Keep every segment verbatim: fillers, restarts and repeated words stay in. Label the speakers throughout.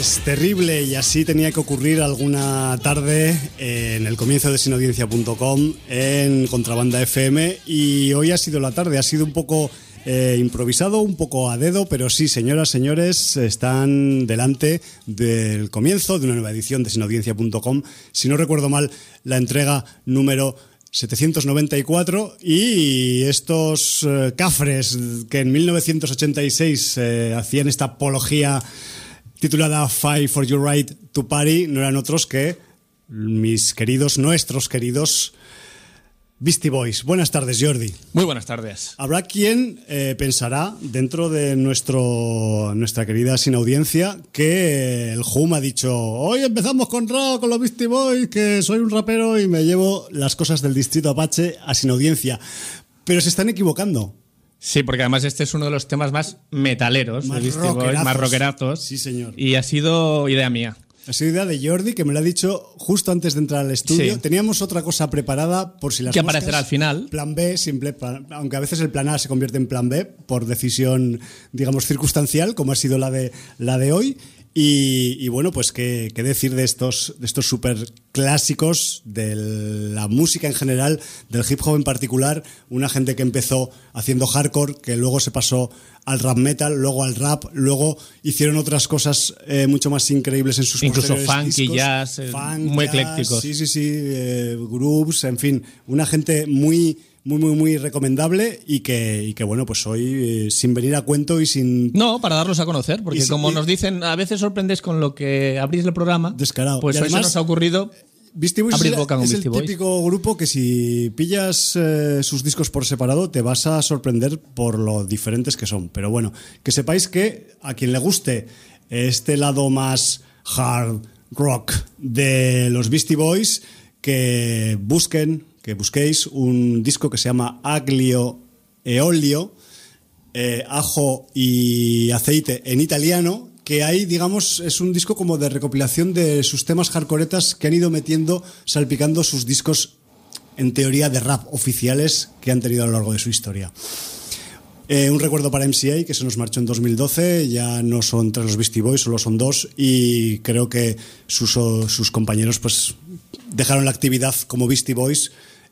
Speaker 1: Pues terrible, y así tenía que ocurrir alguna tarde en el comienzo de sin audiencia punto com en Contrabanda F M, y hoy ha sido la tarde, ha sido un poco eh, improvisado, un poco a dedo, pero sí, señoras, señores, están delante del comienzo de una nueva edición de sin audiencia punto com, si no recuerdo mal, la entrega número setecientos noventa y cuatro, y estos eh, cafres que en mil novecientos ochenta y seis eh, hacían esta apología titulada Fight for Your Right to Party no eran otros que mis queridos, nuestros queridos Beastie Boys. Buenas tardes, Jordi.
Speaker 2: Muy buenas tardes.
Speaker 1: Habrá quien eh, pensará, dentro de nuestro nuestra querida sin audiencia, que el Hum ha dicho: hoy empezamos con rock, con los Beastie Boys, que soy un rapero y me llevo las cosas del distrito Apache a sin audiencia. Pero se están equivocando.
Speaker 2: Sí, porque además este es uno de los temas más metaleros,
Speaker 1: Más
Speaker 2: de Beastie Boys, más rockerazos.
Speaker 1: Sí, señor.
Speaker 2: Y ha sido idea mía.
Speaker 1: Ha sido idea de Jordi, que me lo ha dicho justo antes de entrar al estudio.
Speaker 2: Sí.
Speaker 1: Teníamos otra cosa preparada por si las
Speaker 2: que
Speaker 1: moscas.
Speaker 2: aparecerá al final.
Speaker 1: Plan B, simple, plan, aunque a veces el plan A se convierte en plan B por decisión, digamos, circunstancial, como ha sido la de, la de hoy. Y, y bueno, pues qué, qué decir de estos, de estos super clásicos de la música en general, del hip hop en particular, una gente que empezó haciendo hardcore, que luego se pasó al rap metal, luego al rap, luego hicieron otras cosas eh, mucho más increíbles en sus
Speaker 2: incluso
Speaker 1: posteriores
Speaker 2: funky,
Speaker 1: discos.
Speaker 2: jazz, eh,
Speaker 1: Funk,
Speaker 2: muy
Speaker 1: jazz,
Speaker 2: eclécticos.
Speaker 1: Sí, sí, sí, eh, grooves, en fin, una gente muy muy, muy, muy recomendable, y que, y que bueno, pues hoy, eh, sin venir a cuento y sin...
Speaker 2: No, para darlos a conocer, porque
Speaker 1: y si,
Speaker 2: como
Speaker 1: y,
Speaker 2: nos dicen, a veces sorprendes con lo que abrís el programa.
Speaker 1: Descarado.
Speaker 2: Pues
Speaker 1: y
Speaker 2: hoy
Speaker 1: además,
Speaker 2: se nos ha ocurrido
Speaker 1: Beastie Boys
Speaker 2: abrir
Speaker 1: es,
Speaker 2: boca con
Speaker 1: es
Speaker 2: Beastie
Speaker 1: el
Speaker 2: Boys.
Speaker 1: típico grupo que si pillas eh, sus discos por separado te vas a sorprender por lo diferentes que son. Pero bueno, que sepáis que a quien le guste este lado más hard rock de los Beastie Boys, que busquen, que busquéis un disco que se llama Aglio e Olio, eh, ajo y aceite en italiano, que ahí, digamos, es un disco como de recopilación de sus temas hardcoretas que han ido metiendo, salpicando sus discos, en teoría, de rap oficiales que han tenido a lo largo de su historia. Eh, un recuerdo para M C A, que se nos marchó en dos mil doce, ya no son tres los Beastie Boys, solo son dos, y creo que sus, sus compañeros pues dejaron la actividad como Beastie Boys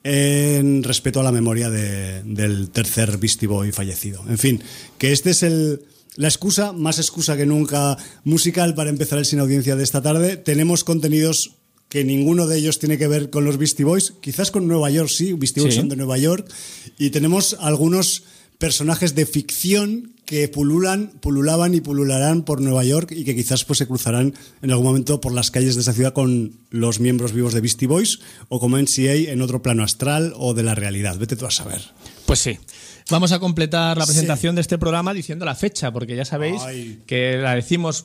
Speaker 1: en respeto a la memoria de, del tercer Beastie Boy fallecido. En fin, que este es el... la excusa, más excusa que nunca musical, para empezar el sin audiencia de esta tarde. Tenemos contenidos que ninguno de ellos tiene que ver con los Beastie Boys, quizás con Nueva York sí, Beastie Boys sí. Son de Nueva York, y tenemos algunos personajes de ficción que pululan, pululaban y pulularán por Nueva York, y que quizás pues se cruzarán en algún momento por las calles de esa ciudad con los miembros vivos de Beastie Boys, o como M C A en otro plano astral o de la realidad. Vete tú a saber.
Speaker 2: Pues sí. Vamos a completar la presentación
Speaker 1: sí.
Speaker 2: de este programa diciendo la fecha, porque ya sabéis
Speaker 1: Ay.
Speaker 2: que la decimos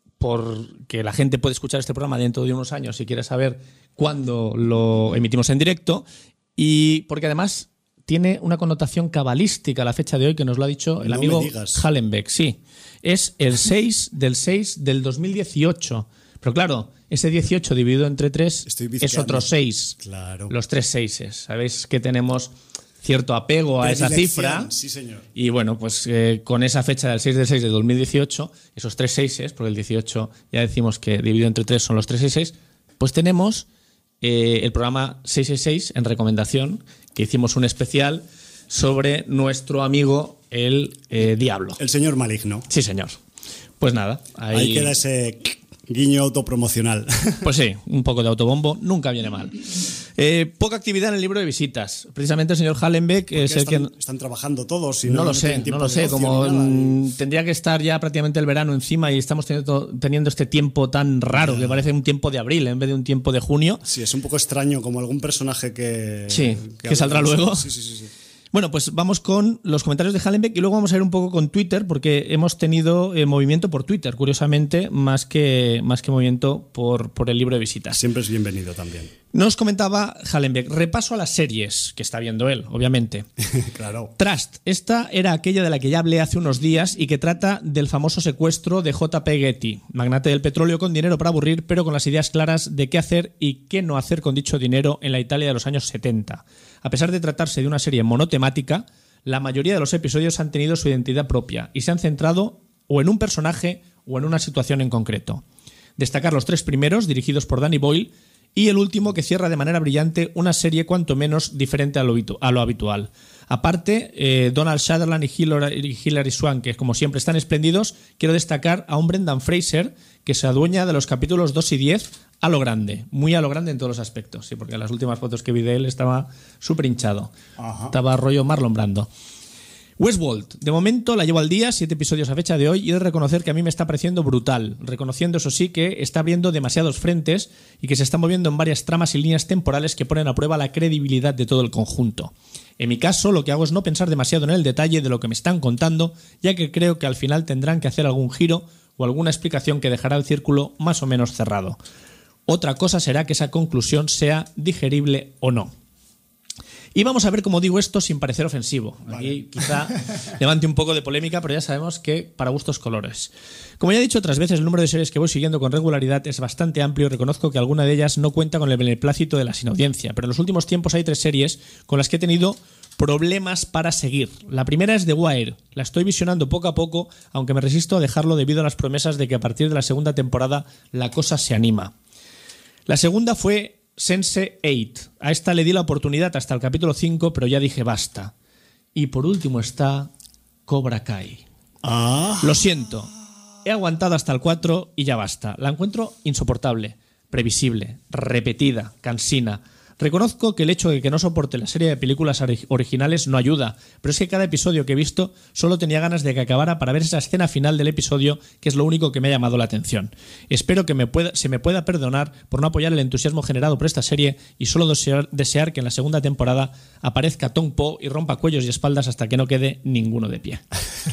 Speaker 2: porque la gente puede escuchar este programa dentro de unos años si quiere saber cuándo lo emitimos en directo, y porque además tiene una connotación cabalística la fecha de hoy, que nos lo ha dicho el
Speaker 1: no
Speaker 2: amigo Hallenbeck. Sí, es el seis del seis del dos mil dieciocho. Pero claro, ese dieciocho dividido entre tres es otro seis.
Speaker 1: Claro.
Speaker 2: Los tres seises. Sabéis que tenemos cierto apego a esa cifra.
Speaker 1: Sí, señor.
Speaker 2: Y bueno, pues eh, con esa fecha del seis del seis del dos mil dieciocho, esos tres seises, porque el dieciocho ya decimos que dividido entre tres son los tres seises, pues tenemos eh, el programa seiscientos sesenta y seis en recomendación, que hicimos un especial sobre nuestro amigo el eh, Diablo.
Speaker 1: El señor maligno.
Speaker 2: Sí, señor. Pues nada. Ahí,
Speaker 1: ahí queda ese guiño autopromocional.
Speaker 2: Pues sí, un poco de autobombo nunca viene mal. Eh, poca actividad en el libro de visitas. Precisamente el señor Hallenbeck es el
Speaker 1: están,
Speaker 2: que...
Speaker 1: Están trabajando todos. Y
Speaker 2: no,
Speaker 1: no
Speaker 2: lo
Speaker 1: no
Speaker 2: sé, no lo sé. Como y... tendría que estar ya prácticamente el verano encima, y estamos teniendo, teniendo este tiempo tan raro, yeah. que parece un tiempo de abril en vez de un tiempo de junio.
Speaker 1: Sí, es un poco extraño, como algún personaje que...
Speaker 2: Sí, que, que saldrá luego.
Speaker 1: Sí, sí, sí, sí.
Speaker 2: Bueno, pues vamos con los comentarios de Hallenbeck, y luego vamos a ir un poco con Twitter, porque hemos tenido eh, movimiento por Twitter, curiosamente, más que, más que movimiento por, por el libro de visitas.
Speaker 1: Siempre es bienvenido también.
Speaker 2: Nos comentaba Hallenbeck, repaso a las series, que está viendo él, obviamente.
Speaker 1: Claro.
Speaker 2: Trust, esta era aquella de la que ya hablé hace unos días y que trata del famoso secuestro de J P Getty, magnate del petróleo con dinero para aburrir, pero con las ideas claras de qué hacer y qué no hacer con dicho dinero en la Italia de los años setenta. A pesar de tratarse de una serie monotemática, la mayoría de los episodios han tenido su identidad propia y se han centrado o en un personaje o en una situación en concreto. Destacar los tres primeros, dirigidos por Danny Boyle, y el último, que cierra de manera brillante una serie cuanto menos diferente a lo, habitu- a lo habitual. Aparte, eh, Donald Sutherland y Hilary, Hilary Swank, que como siempre están espléndidos, quiero destacar a un Brendan Fraser que se adueña de los capítulos dos y diez a lo grande, muy a lo grande en todos los aspectos, sí, porque en las últimas fotos que vi de él estaba súper hinchado. Ajá. Estaba rollo Marlon Brando. Westworld, de momento la llevo al día, siete episodios a fecha de hoy, y he de reconocer que a mí me está pareciendo brutal, reconociendo eso sí que está abriendo demasiados frentes y que se está moviendo en varias tramas y líneas temporales que ponen a prueba la credibilidad de todo el conjunto. En mi caso, lo que hago es no pensar demasiado en el detalle de lo que me están contando, ya que creo que al final tendrán que hacer algún giro o alguna explicación que dejará el círculo más o menos cerrado. Otra cosa será que esa conclusión sea digerible o no. Y vamos a ver cómo digo esto sin parecer ofensivo. Aquí vale. Quizá levante un poco de polémica, pero ya sabemos que para gustos colores. Como ya he dicho otras veces, el número de series que voy siguiendo con regularidad es bastante amplio y reconozco que alguna de ellas no cuenta con el beneplácito de la sin audiencia, pero en los últimos tiempos hay tres series con las que he tenido problemas para seguir. La primera es The Wire. La estoy visionando poco a poco, aunque me resisto a dejarlo debido a las promesas de que a partir de la segunda temporada la cosa se anima. La segunda fue sense eight. A esta le di la oportunidad hasta el capítulo cinco, pero ya dije basta. Y por último está Cobra Kai.
Speaker 1: Ah.
Speaker 2: Lo siento, he aguantado hasta el cuatro y ya basta. La encuentro insoportable, previsible, repetida, cansina. Reconozco que el hecho de que no soporte la serie de películas originales no ayuda, pero es que cada episodio que he visto solo tenía ganas de que acabara para ver esa escena final del episodio, que es lo único que me ha llamado la atención. Espero que me pueda, se me pueda perdonar por no apoyar el entusiasmo generado por esta serie y solo desear, desear que en la segunda temporada aparezca Tong Po y rompa cuellos y espaldas hasta que no quede ninguno de pie.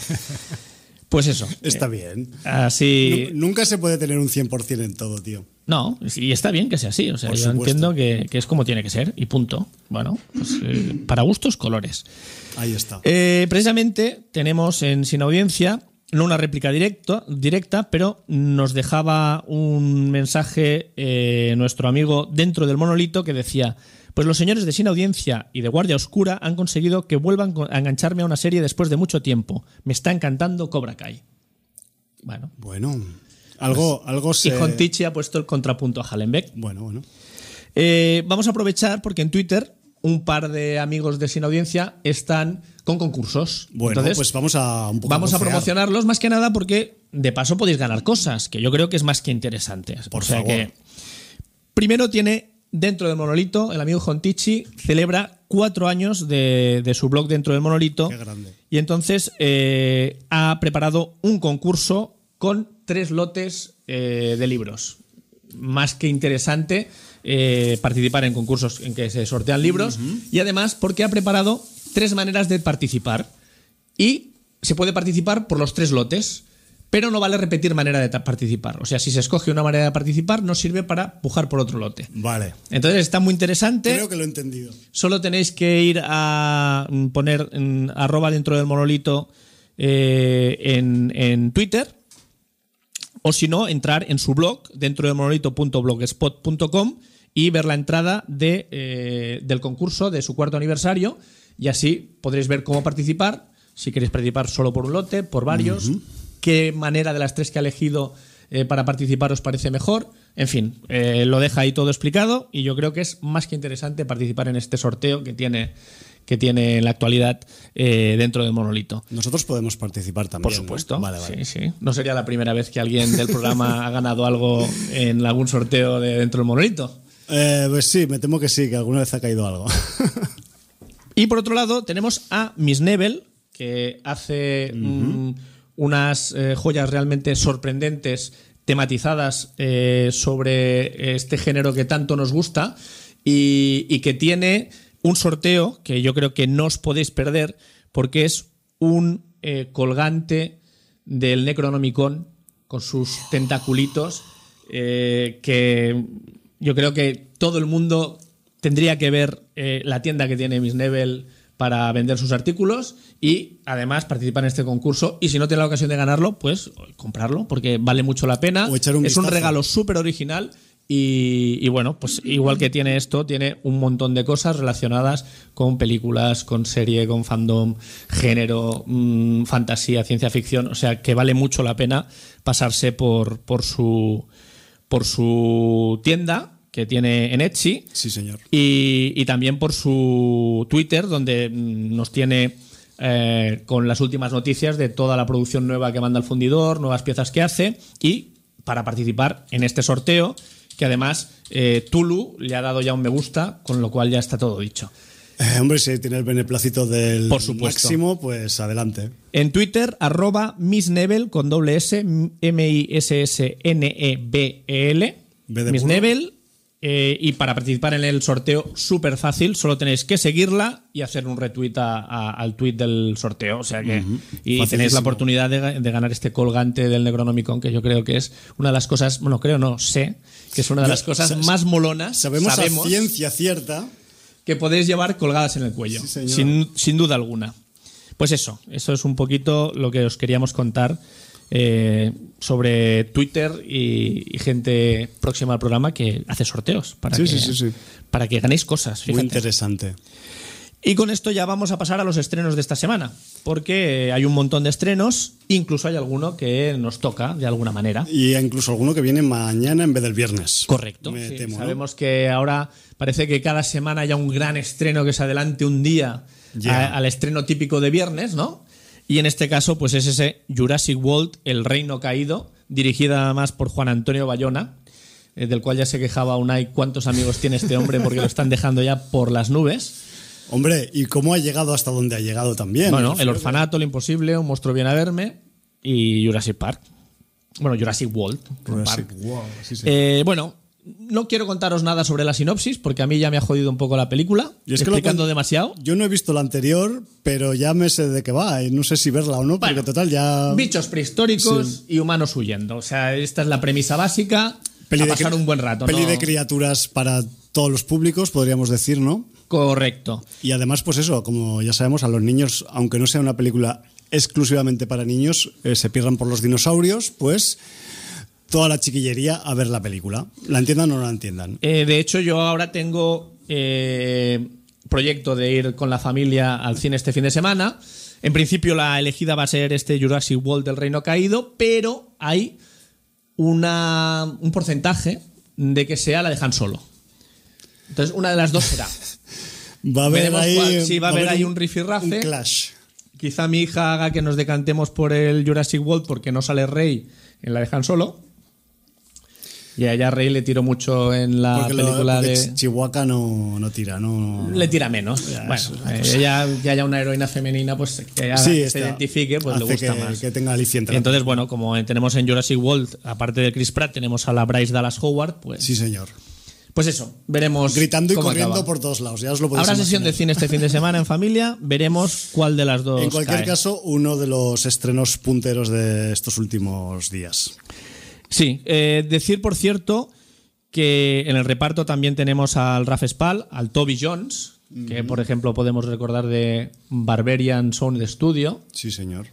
Speaker 2: Pues eso.
Speaker 1: Está
Speaker 2: eh,
Speaker 1: bien.
Speaker 2: Así...
Speaker 1: Nunca se puede tener un cien por ciento en todo, tío.
Speaker 2: No, y está bien que sea así. O sea,
Speaker 1: Por
Speaker 2: yo
Speaker 1: supuesto.
Speaker 2: entiendo que, que es como tiene que ser y punto. Bueno, pues, eh, para gustos, colores.
Speaker 1: Ahí está.
Speaker 2: Eh, precisamente tenemos en Sin Audiencia, no una réplica directo, directa, pero nos dejaba un mensaje eh, nuestro amigo dentro del monolito que decía: pues los señores de Sin Audiencia y de Guardia Oscura han conseguido que vuelvan a engancharme a una serie después de mucho tiempo. Me está encantando Cobra Kai. Bueno.
Speaker 1: Bueno, algo,
Speaker 2: pues,
Speaker 1: algo se...
Speaker 2: Y Jontichi ha puesto el contrapunto a Hallenbeck.
Speaker 1: Bueno, bueno.
Speaker 2: Eh, vamos a aprovechar porque en Twitter un par de amigos de Sin Audiencia están con concursos.
Speaker 1: Bueno,
Speaker 2: entonces,
Speaker 1: pues vamos a un poco
Speaker 2: Vamos a
Speaker 1: bofear.
Speaker 2: promocionarlos más que nada porque de paso podéis ganar cosas, que yo creo que es más que interesante.
Speaker 1: Por
Speaker 2: o sea
Speaker 1: favor.
Speaker 2: que primero tiene dentro del monolito, el amigo Jontichi celebra cuatro años de, de su blog dentro del monolito.
Speaker 1: Qué grande.
Speaker 2: Y entonces eh, ha preparado un concurso con tres lotes eh, de libros. Más que interesante eh, participar en concursos en que se sortean libros. Uh-huh. Y además porque ha preparado tres maneras de participar. Y se puede participar por los tres lotes. Pero no vale repetir manera de participar. O sea, si se escoge una manera de participar, no sirve para pujar por otro lote.
Speaker 1: Vale.
Speaker 2: Entonces está muy interesante.
Speaker 1: Creo que lo he entendido.
Speaker 2: Solo tenéis que ir a poner en, arroba dentro del monolito eh, en, en Twitter. O si no, entrar en su blog, dentro del monolito punto blogspot punto com, y ver la entrada de, eh, del concurso de su cuarto aniversario. Y así podréis ver cómo participar. Si queréis participar solo por un lote, por varios. Uh-huh. Qué manera de las tres que ha elegido eh, para participar os parece mejor. En fin, eh, lo deja ahí todo explicado y yo creo que es más que interesante participar en este sorteo que tiene, que tiene en la actualidad eh, dentro del monolito.
Speaker 1: Nosotros podemos participar también.
Speaker 2: Por supuesto.
Speaker 1: ¿No? Vale, vale.
Speaker 2: Sí, sí. No sería la primera vez que alguien del programa ha ganado algo en algún sorteo de dentro del monolito.
Speaker 1: Eh, pues sí, me temo que sí, que alguna vez ha caído algo.
Speaker 2: Y por otro lado tenemos a Miss Nebel, que hace... Uh-huh. mmm, unas eh, joyas realmente sorprendentes tematizadas eh, sobre este género que tanto nos gusta y, y que tiene un sorteo que yo creo que no os podéis perder porque es un eh, colgante del Necronomicon con sus tentaculitos eh, que yo creo que todo el mundo tendría que ver eh, la tienda que tiene Miss Nebel para vender sus artículos y además participar en este concurso y si no tiene la ocasión de ganarlo, pues comprarlo porque vale mucho la pena.
Speaker 1: O echar un
Speaker 2: es
Speaker 1: vistazo.
Speaker 2: Un regalo súper original y, y bueno, pues igual que tiene esto, tiene un montón de cosas relacionadas con películas, con serie, con fandom, género, mmm, fantasía, ciencia ficción, o sea que vale mucho la pena pasarse por, por su... por su tienda que tiene en Etsy.
Speaker 1: Sí, señor.
Speaker 2: Y, y también por su Twitter, donde nos tiene eh, con las últimas noticias de toda la producción nueva que manda el fundidor, nuevas piezas que hace, y para participar en este sorteo, que además eh, Tulu le ha dado ya un me gusta, con lo cual ya está todo dicho.
Speaker 1: Eh, hombre, si tiene el beneplácito del
Speaker 2: Por supuesto.
Speaker 1: máximo, pues adelante.
Speaker 2: En Twitter, arroba Miss Nebel con doble S, M I S S N E B E L,
Speaker 1: B de
Speaker 2: Miss
Speaker 1: burro.
Speaker 2: Nebel. Eh, y para participar en el sorteo, súper fácil, solo tenéis que seguirla y hacer un retweet a, a, al tweet del sorteo. O sea que
Speaker 1: Uh-huh.
Speaker 2: y
Speaker 1: Facilísimo.
Speaker 2: tenéis la oportunidad de, de ganar este colgante del Necronomicon, que yo creo que es una de las cosas, bueno, creo no, sé, que es una de
Speaker 1: Yo-
Speaker 2: las cosas
Speaker 1: sa-
Speaker 2: más molonas,
Speaker 1: Sabemos,
Speaker 2: sabemos
Speaker 1: a ciencia cierta.
Speaker 2: que podéis llevar colgadas en el cuello,
Speaker 1: Sí, señor.
Speaker 2: sin, sin duda alguna. Pues eso, eso es un poquito lo que os queríamos contar eh, sobre Twitter y, y gente próxima al programa que hace sorteos para,
Speaker 1: Sí,
Speaker 2: que,
Speaker 1: sí, sí, sí.
Speaker 2: para que ganéis cosas.
Speaker 1: Muy
Speaker 2: Fíjate.
Speaker 1: interesante.
Speaker 2: Y con esto ya vamos a pasar a los estrenos de esta semana, porque hay un montón de estrenos, incluso hay alguno que nos toca de alguna manera.
Speaker 1: Y incluso alguno que viene mañana en vez del viernes.
Speaker 2: Correcto.
Speaker 1: Me
Speaker 2: Sí,
Speaker 1: temo, ¿no?
Speaker 2: sabemos que ahora parece que cada semana haya un gran estreno que se adelante un día
Speaker 1: Ya.
Speaker 2: a- al estreno típico de viernes, ¿no? Y en este caso, pues es ese Jurassic World, El Reino Caído, dirigida además por Juan Antonio Bayona, eh, del cual ya se quejaba Unai cuántos amigos tiene este hombre porque lo están dejando ya por las nubes.
Speaker 1: Hombre, ¿y cómo ha llegado hasta donde ha llegado también?
Speaker 2: Bueno,
Speaker 1: Me
Speaker 2: El
Speaker 1: refiero
Speaker 2: Orfanato, Lo Imposible, Un Monstruo Viene a Verme y Jurassic Park. Bueno, Jurassic World.
Speaker 1: que- Jurassic
Speaker 2: Park.
Speaker 1: World, sí, sí.
Speaker 2: Eh, bueno, no quiero contaros nada sobre la sinopsis porque a mí ya me ha jodido un poco la película,
Speaker 1: Y es que lo
Speaker 2: explicando
Speaker 1: con-
Speaker 2: demasiado.
Speaker 1: Yo no he visto la anterior, pero ya me sé de qué va. Y no sé si verla o no, porque
Speaker 2: Bueno,
Speaker 1: total ya.
Speaker 2: Bichos prehistóricos
Speaker 1: Sí.
Speaker 2: y humanos huyendo. O sea, esta es la premisa básica.
Speaker 1: Peli
Speaker 2: a
Speaker 1: de
Speaker 2: pasar
Speaker 1: cri-
Speaker 2: un buen rato.
Speaker 1: Peli
Speaker 2: ¿no?
Speaker 1: de criaturas para todos los públicos, podríamos decir, ¿no?
Speaker 2: Correcto.
Speaker 1: Y además, pues eso, como ya sabemos, a los niños, aunque no sea una película exclusivamente para niños, eh, se pierdan por los dinosaurios, pues toda la chiquillería a ver la película. La entiendan o no la entiendan.
Speaker 2: Eh, de hecho, yo ahora tengo eh, proyecto de ir con la familia al cine este fin de semana. En principio, la elegida va a ser este Jurassic World del Reino Caído, pero hay una, un porcentaje de que sea la de Han Solo. Entonces, una de las dos será.
Speaker 1: Va a haber
Speaker 2: Veremos
Speaker 1: ahí,
Speaker 2: cuál- sí, va a haber ahí un
Speaker 1: un
Speaker 2: rifirrafe.
Speaker 1: clash.
Speaker 2: Quizá mi hija haga que nos decantemos por el Jurassic World porque no sale Rey en la de Han Solo. Y a ella Rey le tiró mucho en la
Speaker 1: Porque, lo-
Speaker 2: película
Speaker 1: porque
Speaker 2: de...
Speaker 1: Chi- Chihuahua no, no tira, no.
Speaker 2: Le tira menos.
Speaker 1: Ya,
Speaker 2: bueno,
Speaker 1: es una
Speaker 2: eh,
Speaker 1: cosa.
Speaker 2: ella, que haya una heroína femenina, pues que ella
Speaker 1: Sí,
Speaker 2: se
Speaker 1: está.
Speaker 2: identifique, pues le
Speaker 1: Hace
Speaker 2: gusta
Speaker 1: que,
Speaker 2: más.
Speaker 1: que tenga aliciente.
Speaker 2: Y entonces, bueno, como tenemos en Jurassic World, aparte de Chris Pratt, tenemos a la Bryce Dallas Howard, pues,
Speaker 1: Sí, señor.
Speaker 2: pues eso, veremos.
Speaker 1: Gritando y
Speaker 2: cómo
Speaker 1: corriendo
Speaker 2: acaba.
Speaker 1: por todos lados. Ya os lo podéis
Speaker 2: Habrá sesión de
Speaker 1: imaginar.
Speaker 2: cine este fin de semana en familia, veremos cuál de las dos.
Speaker 1: En cualquier
Speaker 2: cae.
Speaker 1: caso, uno de los estrenos punteros de estos últimos días.
Speaker 2: Sí, eh, decir por cierto que en el reparto también tenemos al Ralph Spall, al Toby Jones, que por ejemplo podemos recordar de Barbarian Sound Studio.
Speaker 1: Sí, señor.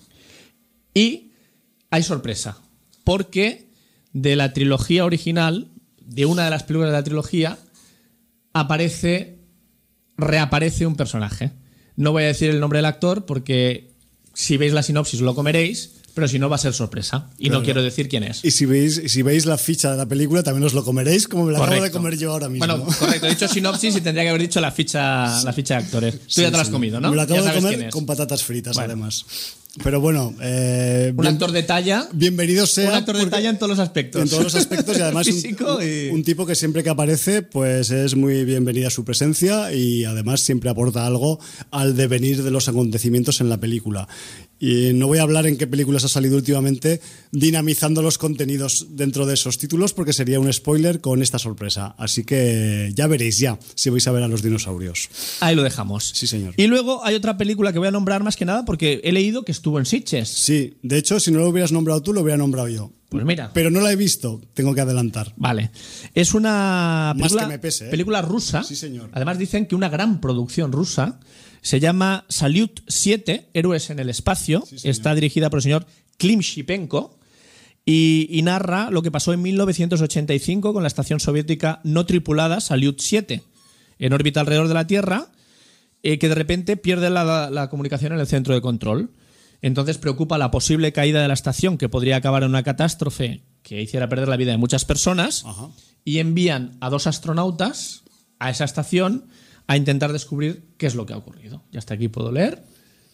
Speaker 2: Y hay sorpresa, porque de la trilogía original, de una de las películas de la trilogía, aparece, reaparece un personaje. No voy a decir el nombre del actor porque si veis la sinopsis lo comeréis, pero si no va a ser sorpresa. Y
Speaker 1: Claro.
Speaker 2: no quiero decir quién es.
Speaker 1: Y si veis, si veis la ficha de la película, también os lo comeréis, como me la acabo de
Speaker 2: Correcto.
Speaker 1: comer yo ahora mismo.
Speaker 2: Bueno, correcto, he dicho sinopsis y tendría que haber dicho la ficha, la ficha de actores. Tú
Speaker 1: Sí,
Speaker 2: ya te la has
Speaker 1: sí.
Speaker 2: comido, ¿no?
Speaker 1: Me la acabo
Speaker 2: Ya
Speaker 1: de
Speaker 2: sabes quién
Speaker 1: comer
Speaker 2: es.
Speaker 1: con patatas fritas,
Speaker 2: Bueno.
Speaker 1: además. Pero bueno, eh,
Speaker 2: Un
Speaker 1: bien-
Speaker 2: actor de talla.
Speaker 1: bienvenido sea.
Speaker 2: Un actor de
Speaker 1: porque-
Speaker 2: talla en todos los aspectos.
Speaker 1: En todos los aspectos y además un,
Speaker 2: Físico y-
Speaker 1: un tipo que siempre que aparece pues es muy bienvenida su presencia y además siempre aporta algo al devenir de los acontecimientos en la película. Y no voy a hablar en qué películas ha salido últimamente dinamizando los contenidos dentro de esos títulos porque sería un spoiler con esta sorpresa. Así que ya veréis ya si vais a ver a los dinosaurios.
Speaker 2: Ahí lo dejamos.
Speaker 1: Sí, señor.
Speaker 2: Y luego hay otra película que voy a nombrar más que nada porque he leído que estuvo en Sitges.
Speaker 1: Sí, de hecho si no lo hubieras nombrado tú lo hubiera nombrado yo.
Speaker 2: Pues mira.
Speaker 1: Pero no la he visto, tengo que adelantar.
Speaker 2: Vale. Es una
Speaker 1: Más
Speaker 2: película,
Speaker 1: que me pese, ¿eh?
Speaker 2: película rusa.
Speaker 1: Sí, señor.
Speaker 2: Además dicen que una gran producción rusa. Se llama Salyut siete, Héroes en el Espacio.
Speaker 1: Sí, señor.
Speaker 2: Está dirigida por el señor Klim Shipenko y, y narra lo que pasó en mil novecientos ochenta y cinco con la estación soviética no tripulada Salyut siete en órbita alrededor de la Tierra, eh, que de repente pierde la, la comunicación en el centro de control. Entonces preocupa la posible caída de la estación, que podría acabar en una catástrofe que hiciera perder la vida de muchas personas.
Speaker 1: Ajá.
Speaker 2: Y envían a dos astronautas a esa estación a intentar descubrir qué es lo que ha ocurrido. Y hasta aquí puedo leer.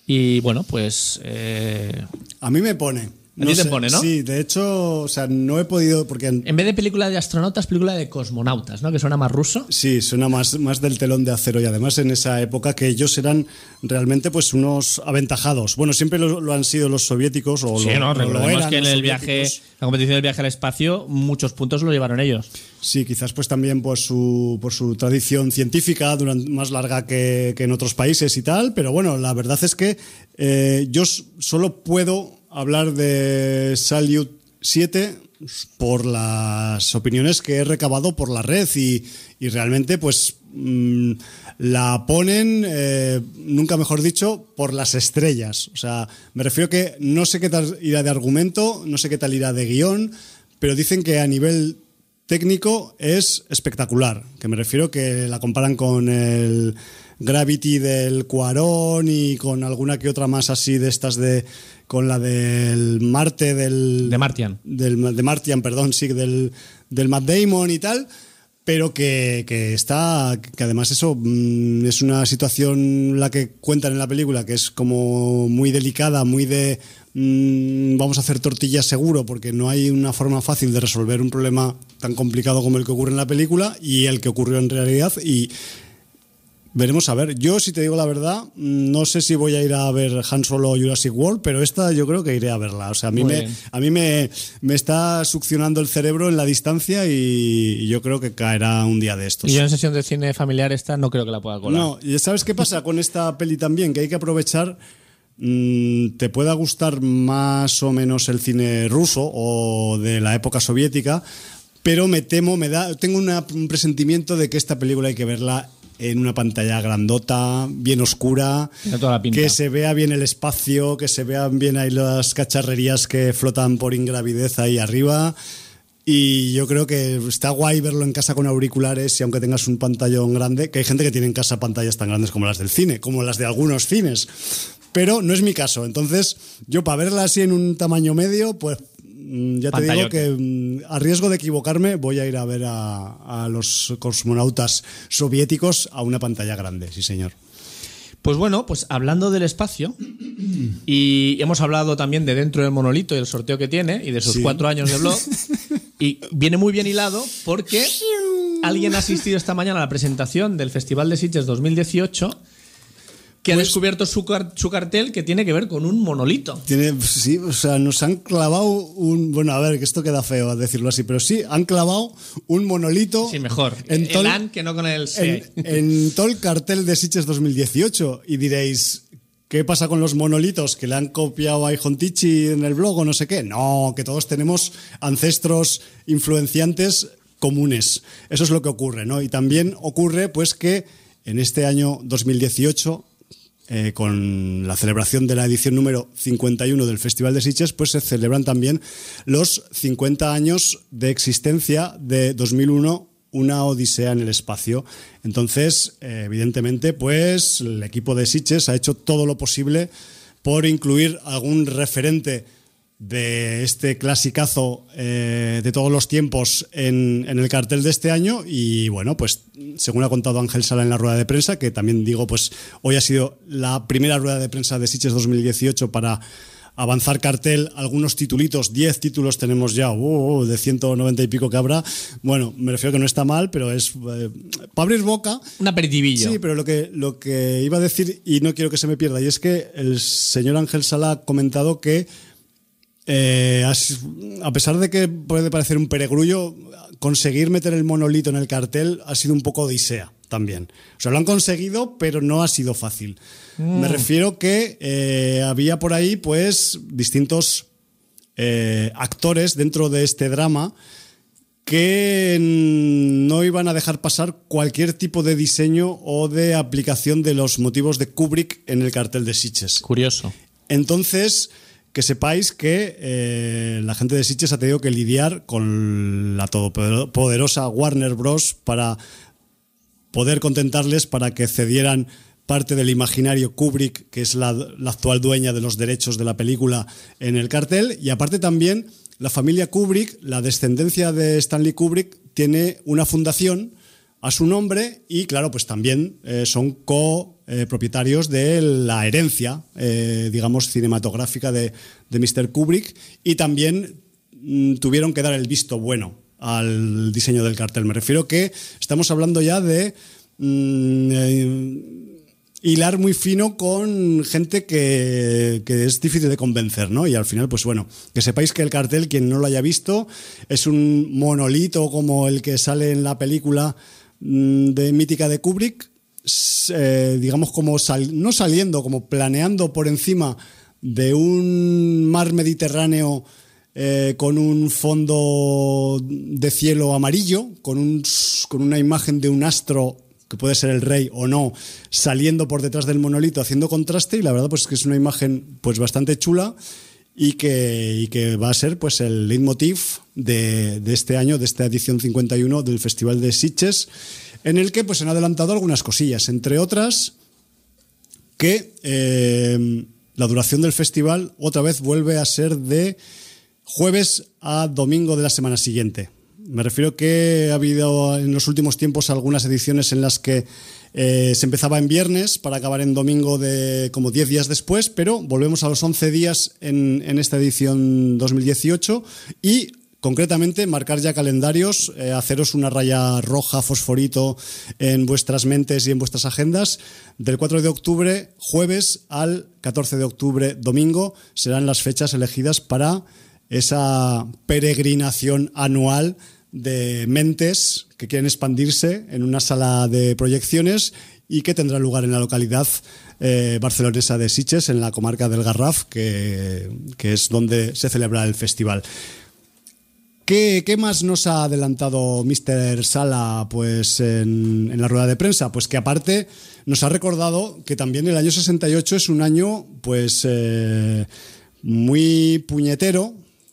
Speaker 2: Y bueno, pues... Eh...
Speaker 1: A mí me pone.
Speaker 2: A ti te pone, ¿no?
Speaker 1: Sí, de hecho, o sea, no he podido... porque
Speaker 2: En vez de película de astronautas, película de cosmonautas, ¿no? Que suena más ruso.
Speaker 1: Sí, suena más, más del telón de acero y además en esa época que ellos eran realmente pues unos aventajados. Bueno, siempre lo, lo han sido los soviéticos o
Speaker 2: Sí,
Speaker 1: lo,
Speaker 2: no,
Speaker 1: o lo
Speaker 2: recordemos
Speaker 1: eran
Speaker 2: que en
Speaker 1: los
Speaker 2: el viaje,
Speaker 1: soviéticos.
Speaker 2: la competición del viaje al espacio, muchos puntos lo llevaron ellos.
Speaker 1: Sí, quizás pues también por su, por su tradición científica durante, más larga que, que en otros países y tal, pero bueno, la verdad es que eh, yo solo puedo hablar de Salyut siete por las opiniones que he recabado por la red y, y realmente pues mmm, la ponen, eh, nunca mejor dicho, por las estrellas. O sea, me refiero que no sé qué tal irá de argumento, no sé qué tal irá de guión, pero dicen que a nivel técnico es espectacular, que me refiero que la comparan con el Gravity del Cuarón y con alguna que otra más así de estas de con la del Marte del
Speaker 2: de Martian
Speaker 1: del de Martian, perdón, sí, del del Matt Damon y tal, pero que, que está que además eso mmm, es una situación la que cuentan en la película que es como muy delicada, muy de mmm, vamos a hacer tortillas seguro porque no hay una forma fácil de resolver un problema tan complicado como el que ocurre en la película y el que ocurrió en realidad y veremos a ver. Yo, si te digo la verdad, no sé si voy a ir a ver Han Solo o Jurassic World, pero esta yo creo que iré a verla. O sea, a mí, me, a mí me, me está succionando el cerebro en la distancia y yo creo que caerá un día de estos.
Speaker 2: Y yo en sesión de cine familiar esta no creo que la pueda colar.
Speaker 1: No, y ¿sabes qué pasa con esta peli también? Que hay que aprovechar... Mmm, te pueda gustar más o menos el cine ruso o de la época soviética, pero me temo, me da, tengo una, un presentimiento de que esta película hay que verla en una pantalla grandota, bien oscura,
Speaker 2: toda la pinta.
Speaker 1: Que se vea bien el espacio, que se vean bien ahí las cacharrerías que flotan por ingravidez ahí arriba. Y yo creo que está guay verlo en casa con auriculares y aunque tengas un pantallón grande, que hay gente que tiene en casa pantallas tan grandes como las del cine, como las de algunos cines. Pero no es mi caso. Entonces, yo para verla así en un tamaño medio, pues ya te digo que a riesgo de equivocarme voy a ir a ver a, a los cosmonautas soviéticos a una pantalla grande, sí señor.
Speaker 2: Pues bueno, pues hablando del espacio y hemos hablado también de dentro del monolito y el sorteo que tiene y de sus sí. cuatro años de blog y viene muy bien hilado porque alguien ha asistido esta mañana a la presentación del Festival de Sitges dos mil dieciocho que pues, ha descubierto su, car- su cartel que tiene que ver con un monolito.
Speaker 1: Tiene, sí, o sea, nos han clavado un... Bueno, a ver, que esto queda feo decirlo así, pero sí, han clavado un monolito...
Speaker 2: Sí, mejor.
Speaker 1: En
Speaker 2: el an que no con el se.
Speaker 1: En, en todo el cartel de Sitges dos mil dieciocho. Y diréis, ¿qué pasa con los monolitos? ¿Que le han copiado a Ijontichi en el blog o no sé qué? No, que todos tenemos ancestros influenciantes comunes. Eso es lo que ocurre, ¿no? Y también ocurre, pues, que en este año dos mil dieciocho... Eh, con la celebración de la edición número cincuenta y uno del Festival de Sitges, pues se celebran también los cincuenta años de existencia de dos mil uno, Una Odisea en el Espacio. Entonces, eh, evidentemente, pues el equipo de Sitges ha hecho todo lo posible por incluir algún referente de este clasicazo eh, de todos los tiempos en, en el cartel de este año y bueno, pues según ha contado Ángel Sala en la rueda de prensa, que también digo, pues hoy ha sido la primera rueda de prensa de Sitges dos mil dieciocho para avanzar cartel, algunos titulitos, diez títulos tenemos ya, uh, de ciento noventa y pico que habrá. Bueno, me refiero que no está mal, pero es eh, para abrir boca.
Speaker 2: Un aperitivillo.
Speaker 1: Sí, pero lo que, lo que iba a decir, y no quiero que se me pierda, y es que el señor Ángel Sala ha comentado que Eh, a pesar de que puede parecer un peregrullo, conseguir meter el monolito en el cartel ha sido un poco odisea también. O sea, lo han conseguido, pero no ha sido fácil. Mm. Me refiero que eh, había por ahí pues distintos eh, actores dentro de este drama que no iban a dejar pasar cualquier tipo de diseño o de aplicación de los motivos de Kubrick en el cartel de Sitges.
Speaker 2: Curioso.
Speaker 1: Entonces, que sepáis que eh, la gente de Sitges ha tenido que lidiar con la todopoderosa Warner Bros. Para poder contentarles, para que cedieran parte del imaginario Kubrick, que es la, la actual dueña de los derechos de la película, en el cartel. Y aparte también la familia Kubrick, la descendencia de Stanley Kubrick, tiene una fundación a su nombre y, claro, pues también eh, son copropietarios de la herencia, eh, digamos, cinematográfica de, de míster Kubrick, y también mm, tuvieron que dar el visto bueno al diseño del cartel. Me refiero que estamos hablando ya de mm, eh, hilar muy fino con gente que, que es difícil de convencer, ¿no? Y al final, pues bueno, que sepáis que el cartel, quien no lo haya visto, es un monolito como el que sale en la película de mítica de Kubrick, eh, digamos como sal, no saliendo, como planeando por encima de un mar Mediterráneo eh, con un fondo de cielo amarillo, con, un, con una imagen de un astro que puede ser el rey o no, saliendo por detrás del monolito haciendo contraste, y la verdad pues que es una imagen pues bastante chula y que, y que va a ser pues el leitmotiv de, de este año, de esta edición cincuenta y uno del Festival de Sitges, en el que pues han adelantado algunas cosillas, entre otras que eh, la duración del festival otra vez vuelve a ser de jueves a domingo de la semana siguiente. Me refiero que ha habido en los últimos tiempos algunas ediciones en las que eh, se empezaba en viernes para acabar en domingo de como diez días después, pero volvemos a los once días en, en esta edición dos mil dieciocho y concretamente marcar ya calendarios, eh, haceros una raya roja fosforito en vuestras mentes y en vuestras agendas. Del cuatro de octubre, jueves, al catorce de octubre, domingo, serán las fechas elegidas para esa peregrinación anual de mentes que quieren expandirse en una sala de proyecciones y que tendrá lugar en la localidad eh, barcelonesa de Sitges, en la comarca del Garraf, que, que es donde se celebra el festival. ¿Qué, qué más nos ha adelantado míster Sala pues, en, en la rueda de prensa? Pues que aparte nos ha recordado que también el año sesenta y ocho es un año pues eh, muy puñetero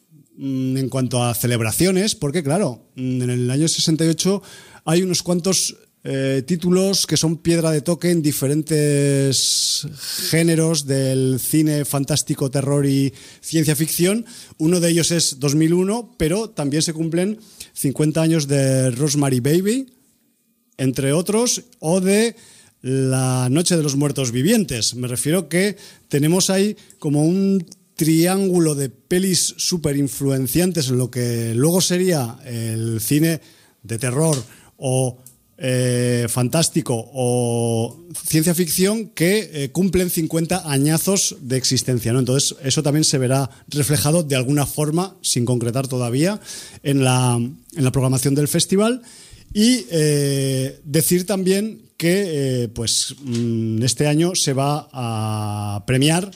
Speaker 1: en cuanto a celebraciones, porque claro, en el año sesenta y ocho hay unos cuantos eh, títulos que son piedra de toque en diferentes géneros del cine fantástico, terror y ciencia ficción. Uno de ellos es dos mil uno, pero también se cumplen cincuenta años de Rosemary Baby, entre otros, o de La Noche de los Muertos Vivientes. Me refiero que tenemos ahí como un triángulo de pelis súper influenciantes en lo que luego sería el cine de terror o eh, fantástico o ciencia ficción que eh, cumplen cincuenta añazos de existencia, ¿no? Entonces eso también se verá reflejado de alguna forma, sin concretar todavía, en la, en la programación del festival. Y eh, decir también que eh, pues, este año se va a premiar,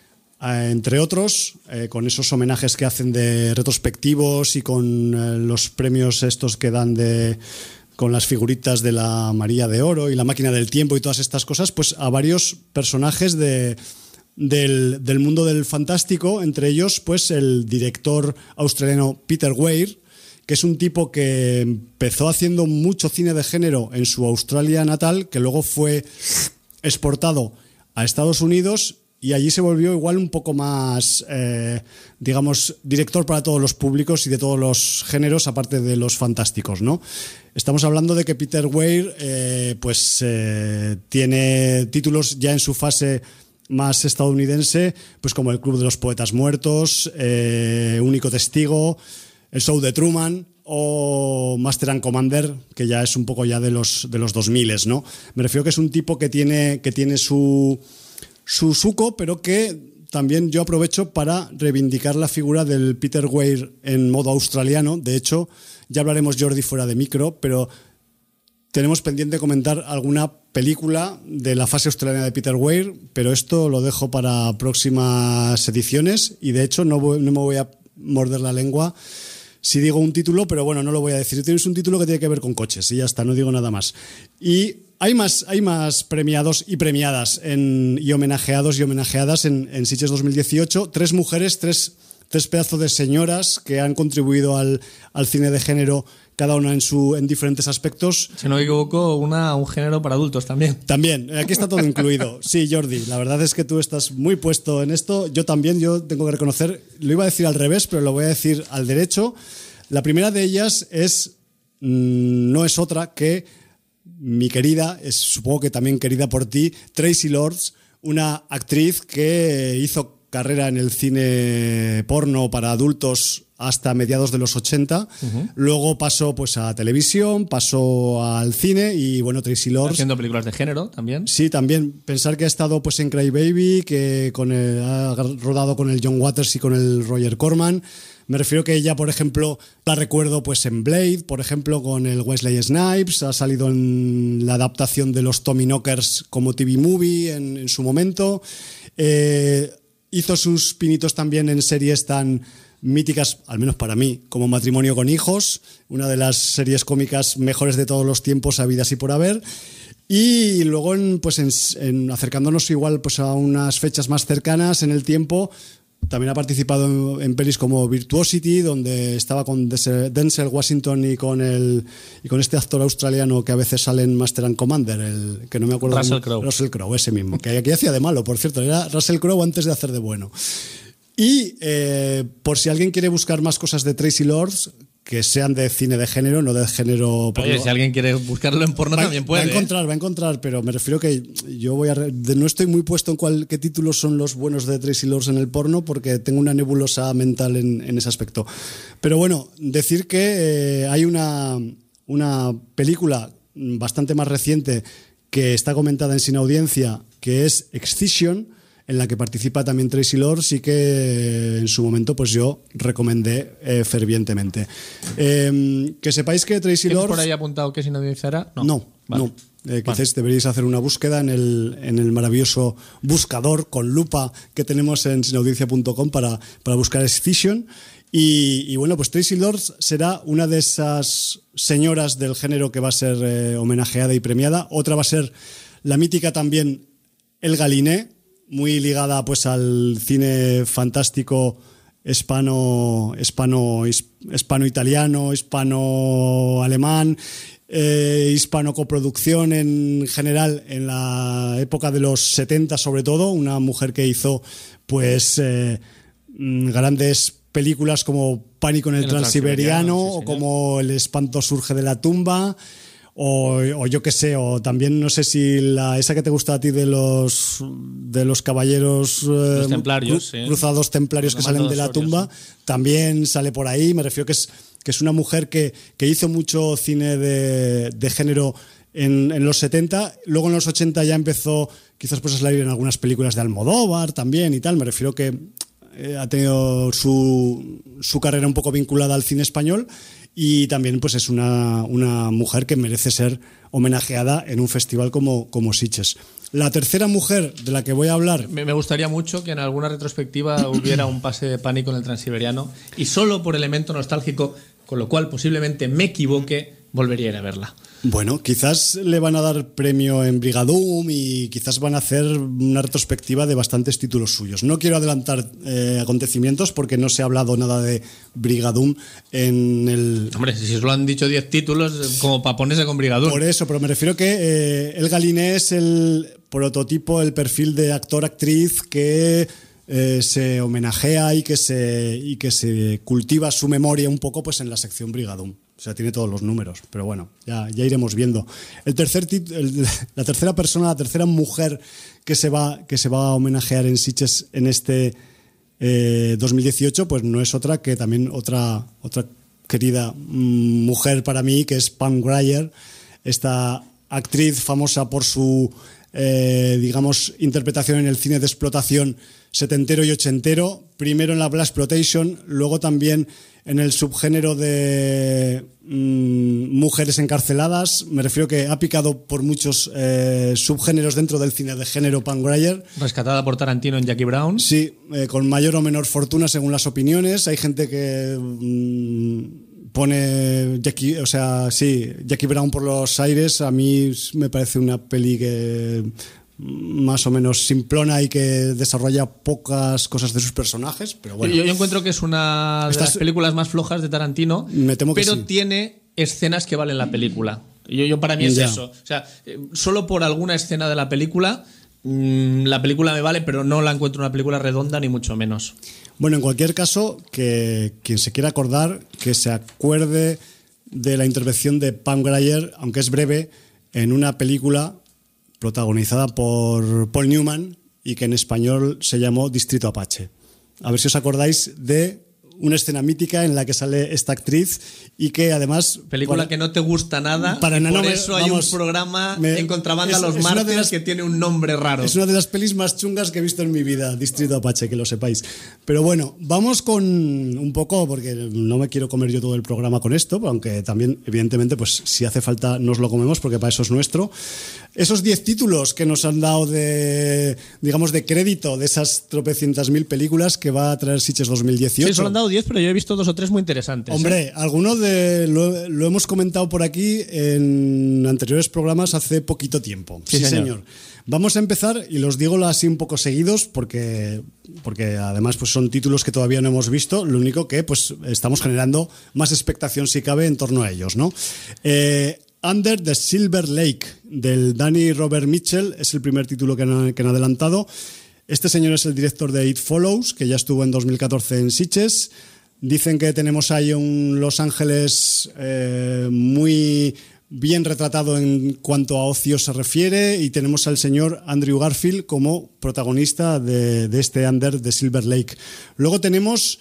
Speaker 1: entre otros, eh, con esos homenajes que hacen de retrospectivos y con eh, los premios estos que dan de con las figuritas de la María de Oro y la Máquina del Tiempo y todas estas cosas, pues a varios personajes de, del, del mundo del fantástico, entre ellos pues el director australiano Peter Weir, que es un tipo que empezó haciendo mucho cine de género en su Australia natal, que luego fue exportado a Estados Unidos y allí se volvió igual un poco más, eh, digamos, director para todos los públicos y de todos los géneros, aparte de los fantásticos, ¿no? Estamos hablando de que Peter Weir eh, pues, eh, tiene títulos ya en su fase más estadounidense, pues como El Club de los Poetas Muertos, eh, Único Testigo, El Show de Truman o Master and Commander, que ya es un poco ya de los, de los dos mil, ¿no? Me refiero que es un tipo que tiene, que tiene su... su suco, pero que también yo aprovecho para reivindicar la figura del Peter Weir en modo australiano. De hecho, ya hablaremos, Jordi, fuera de micro, pero tenemos pendiente comentar alguna película de la fase australiana de Peter Weir, pero esto lo dejo para próximas ediciones y de hecho no, voy, no me voy a morder la lengua si digo un título, pero bueno, no lo voy a decir. Tienes un título que tiene que ver con coches y ya está, no digo nada más. Y hay más, hay más premiados y premiadas en, y homenajeados y homenajeadas en, en Sitges dos mil dieciocho. Tres mujeres, tres tres pedazos de señoras que han contribuido al, al cine de género, cada una en su en diferentes aspectos.
Speaker 2: Si no me equivoco, una, un género para adultos también.
Speaker 1: También, aquí está todo incluido. Sí, Jordi, la verdad es que tú estás muy puesto en esto. Yo también, yo tengo que reconocer, lo iba a decir al revés, pero lo voy a decir al derecho. La primera de ellas es, mmm, no es otra que mi querida, es, supongo que también querida por ti, Traci Lords, una actriz que hizo carrera en el cine porno para adultos hasta mediados de los ochenta. Uh-huh. Luego pasó pues a televisión, pasó al cine y bueno, Traci Lords
Speaker 2: haciendo películas de género también.
Speaker 1: Sí, también pensar que ha estado pues en Cry Baby, que con el, ha rodado con el John Waters y con el Roger Corman. Me refiero que ella, por ejemplo, la recuerdo pues en Blade, por ejemplo, con el Wesley Snipes, ha salido en la adaptación de los Tommyknockers como T V movie en, en su momento. Eh, hizo sus pinitos también en series tan míticas, al menos para mí, como Matrimonio con hijos, una de las series cómicas mejores de todos los tiempos, habidas y por haber. Y luego, en, pues en, en acercándonos igual pues a unas fechas más cercanas en el tiempo, también ha participado en, en pelis como Virtuosity, donde estaba con Denzel Washington y con el y con este actor australiano que a veces sale en Master and Commander, el que no me acuerdo.
Speaker 2: Russell Crowe.
Speaker 1: Russell Crowe, ese mismo, que aquí hacía de malo, por cierto, era Russell Crowe antes de hacer de bueno. Y eh, por si alguien quiere buscar más cosas de Traci Lords, que sean de cine de género, no de género porno.
Speaker 2: Oye, si alguien quiere buscarlo en porno
Speaker 1: va,
Speaker 2: también puede.
Speaker 1: Va a encontrar, va a encontrar, pero me refiero que yo voy a de, no estoy muy puesto en cuál, qué títulos son los buenos de Traci Lords en el porno, porque tengo una nebulosa mental en, en ese aspecto. Pero bueno, decir que eh, hay una, una película bastante más reciente que está comentada en Sin Audiencia, que es Excision, en la que participa también Traci Lords y que en su momento pues yo recomendé eh, fervientemente. Eh, que sepáis que Traci Lords...
Speaker 2: por ahí apuntado que Sin Audiencia era?
Speaker 1: No, no. Vale. no. Eh, quizás vale. Deberíais hacer una búsqueda en el, en el maravilloso buscador con lupa que tenemos en sin audiencia punto com para, para buscar Excision. Y, y bueno, pues Traci Lords será una de esas señoras del género que va a ser eh, homenajeada y premiada. Otra va a ser la mítica también Elga Liné, muy ligada pues al cine fantástico hispano, hispano, hispano-italiano, hispano-alemán, eh, hispano-coproducción en general en la época de los setenta sobre todo, una mujer que hizo pues eh, grandes películas como Pánico en el, el Transiberiano, sí, o como El espanto surge de la tumba. O, o yo qué sé, o también no sé si la esa que te gusta a ti de los de los caballeros
Speaker 2: los eh, templarios,
Speaker 1: cru,
Speaker 2: sí.
Speaker 1: cruzados templarios los que salen de la tumba, sí. También sale por ahí. Me refiero que es que es una mujer que, que hizo mucho cine de, de género en, en los setenta, luego en los ochenta ya empezó quizás pues a salir en algunas películas de Almodóvar también y tal. Me refiero que eh, ha tenido su, su carrera un poco vinculada al cine español. Y también pues es una, una mujer que merece ser homenajeada en un festival como, como Sitges. La tercera mujer de la que voy a hablar...
Speaker 2: Me, me gustaría mucho que en alguna retrospectiva hubiera un pase de Pánico en el Transiberiano y solo por elemento nostálgico, con lo cual posiblemente me equivoque, volvería a ir a verla.
Speaker 1: Bueno, quizás le van a dar premio en Brigadoom y quizás van a hacer una retrospectiva de bastantes títulos suyos. No quiero adelantar eh, acontecimientos porque no se ha hablado nada de Brigadoom en el...
Speaker 2: Hombre, si solo han dicho diez títulos, como para ponerse con Brigadoom.
Speaker 1: Por eso, pero me refiero que eh, Elga Liné es el prototipo, el perfil de actor-actriz que... Eh, se homenajea y que se y que se cultiva su memoria un poco pues en la sección Brigadoom. O sea, tiene todos los números, pero bueno, ya, ya iremos viendo. El tercer tit- el, la tercera persona, la tercera mujer que se va que se va a homenajear en Sitges en este eh, dos mil dieciocho, pues no es otra que también otra otra querida mm, mujer para mí, que es Pam Grier, esta actriz famosa por su eh, digamos interpretación en el cine de explotación setentero y ochentero, primero en la Blaxploitation, luego también en el subgénero de mmm, mujeres encarceladas. Me refiero que ha picado por muchos eh, subgéneros dentro del cine de género Pam Grier.
Speaker 2: Rescatada por Tarantino en Jackie Brown.
Speaker 1: Sí, eh, con mayor o menor fortuna según las opiniones. Hay gente que mmm, pone Jackie, o sea, sí, Jackie Brown por los aires. A mí me parece una peli que más o menos simplona y que desarrolla pocas cosas de sus personajes, pero bueno.
Speaker 2: Yo, yo encuentro que es una de
Speaker 1: Estas-
Speaker 2: las películas más flojas de Tarantino,
Speaker 1: Me temo que
Speaker 2: pero
Speaker 1: sí.
Speaker 2: tiene escenas que valen la película. Yo, yo para mí es
Speaker 1: Ya.
Speaker 2: eso. O sea, eh, solo por alguna escena de la película, mmm, la película me vale, pero no la encuentro una película redonda ni mucho menos.
Speaker 1: Bueno, en cualquier caso, que quien se quiera acordar, que se acuerde de la intervención de Pam Grier, aunque es breve, en una película protagonizada por Paul Newman y que en español se llamó Distrito Apache. A ver si os acordáis de una escena mítica en la que sale esta actriz y que además...
Speaker 2: Película
Speaker 1: para-
Speaker 2: que no te gusta nada,
Speaker 1: para
Speaker 2: y
Speaker 1: nada,
Speaker 2: por
Speaker 1: me-
Speaker 2: eso hay
Speaker 1: vamos,
Speaker 2: un programa
Speaker 1: me-
Speaker 2: en Contrabanda
Speaker 1: es-
Speaker 2: los
Speaker 1: es una de
Speaker 2: martes
Speaker 1: las-
Speaker 2: que tiene un nombre raro.
Speaker 1: Es una de las pelis más chungas que he visto en mi vida, Distrito Apache, que lo sepáis. Pero bueno, vamos con un poco, porque no me quiero comer yo todo el programa con esto, aunque también, evidentemente, pues si hace falta nos lo comemos, porque para eso es nuestro. Esos diez títulos que nos han dado de, digamos, de crédito de esas tropecientas mil películas que va a traer Sitges dos mil dieciocho.
Speaker 2: Sí, solo han dado diez, pero yo he visto dos o tres muy interesantes. ¿eh?
Speaker 1: Hombre, alguno de lo, lo hemos comentado por aquí en anteriores programas hace poquito tiempo.
Speaker 2: Sí, señor.
Speaker 1: Vamos a empezar, y los digo así un poco seguidos, porque, porque además pues son títulos que todavía no hemos visto, lo único que pues estamos generando más expectación si cabe en torno a ellos, ¿no? Eh, Under the Silver Lake, del Danny Robert Mitchell, es el primer título que han, que han adelantado. Este señor es el director de It Follows, que ya estuvo en dos mil catorce en Sitges. Dicen que tenemos ahí un Los Ángeles eh, muy bien retratado en cuanto a ocio se refiere, y tenemos al señor Andrew Garfield como protagonista de, de este Under the Silver Lake. Luego tenemos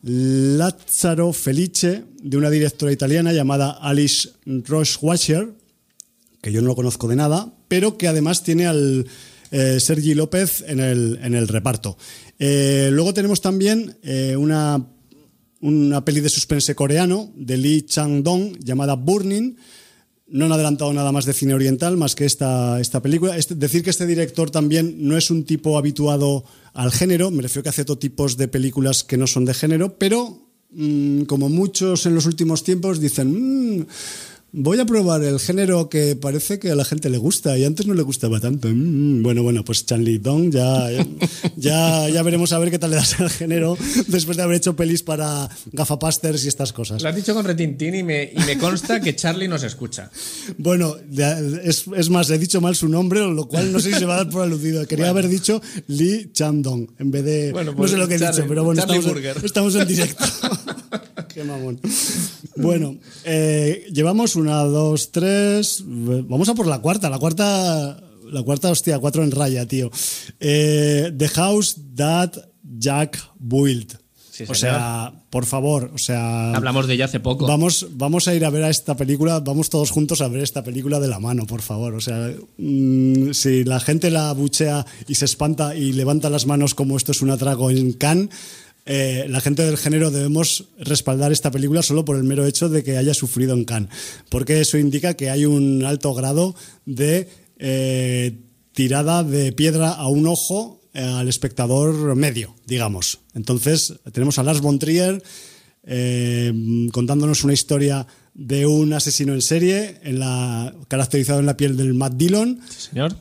Speaker 1: Lazzaro Felice, de una directora italiana llamada Alice Rohrwacher, que yo no lo conozco de nada, pero que además tiene al eh, Sergi López en el, en el reparto. Eh, luego tenemos también eh, una, una peli de suspense coreano de Lee Chang-dong llamada Burning. No han adelantado nada más de cine oriental más que esta, esta película. Es decir que este director también no es un tipo habituado al género, me refiero que hace otro tipos de películas que no son de género, pero mmm, como muchos en los últimos tiempos dicen, mmm, voy a probar el género que parece que a la gente le gusta y antes no le gustaba tanto. Mm, bueno, bueno, pues Chan Li Dong ya, ya, ya veremos a ver qué tal le das al género después de haber hecho pelis para gafapasters y estas cosas.
Speaker 2: Lo has dicho con retintín y me, y me consta que Charlie nos escucha.
Speaker 1: Bueno, ya, es, es más, he dicho mal su nombre, lo cual no sé si se va a dar por aludido. Quería bueno. haber dicho Lee Chang-dong en vez de...
Speaker 2: Bueno, pues
Speaker 1: no sé lo que he
Speaker 2: Charlie,
Speaker 1: dicho, pero bueno, estamos,
Speaker 2: Burger.
Speaker 1: estamos en directo. Qué mamón. Bueno, eh, llevamos una, dos, tres... Vamos a por la cuarta. La cuarta, la cuarta hostia, cuatro en raya, tío. Eh, The House That Jack Built.
Speaker 2: Sí,
Speaker 1: o sea, por favor, o sea...
Speaker 2: Hablamos de ella hace poco.
Speaker 1: Vamos, vamos a ir a ver a esta película, vamos todos juntos a ver esta película de la mano, por favor. O sea, mmm, si la gente la abuchea y se espanta y levanta las manos como esto es un atraco en Cannes, eh, la gente del género debemos respaldar esta película solo por el mero hecho de que haya sufrido en Cannes. Porque eso indica que hay un alto grado de eh, tirada de piedra a un ojo al espectador medio, digamos. Entonces, tenemos a Lars von Trier eh, contándonos una historia de un asesino en serie en la, caracterizado en la piel del Matt Dillon.
Speaker 2: Sí, señor.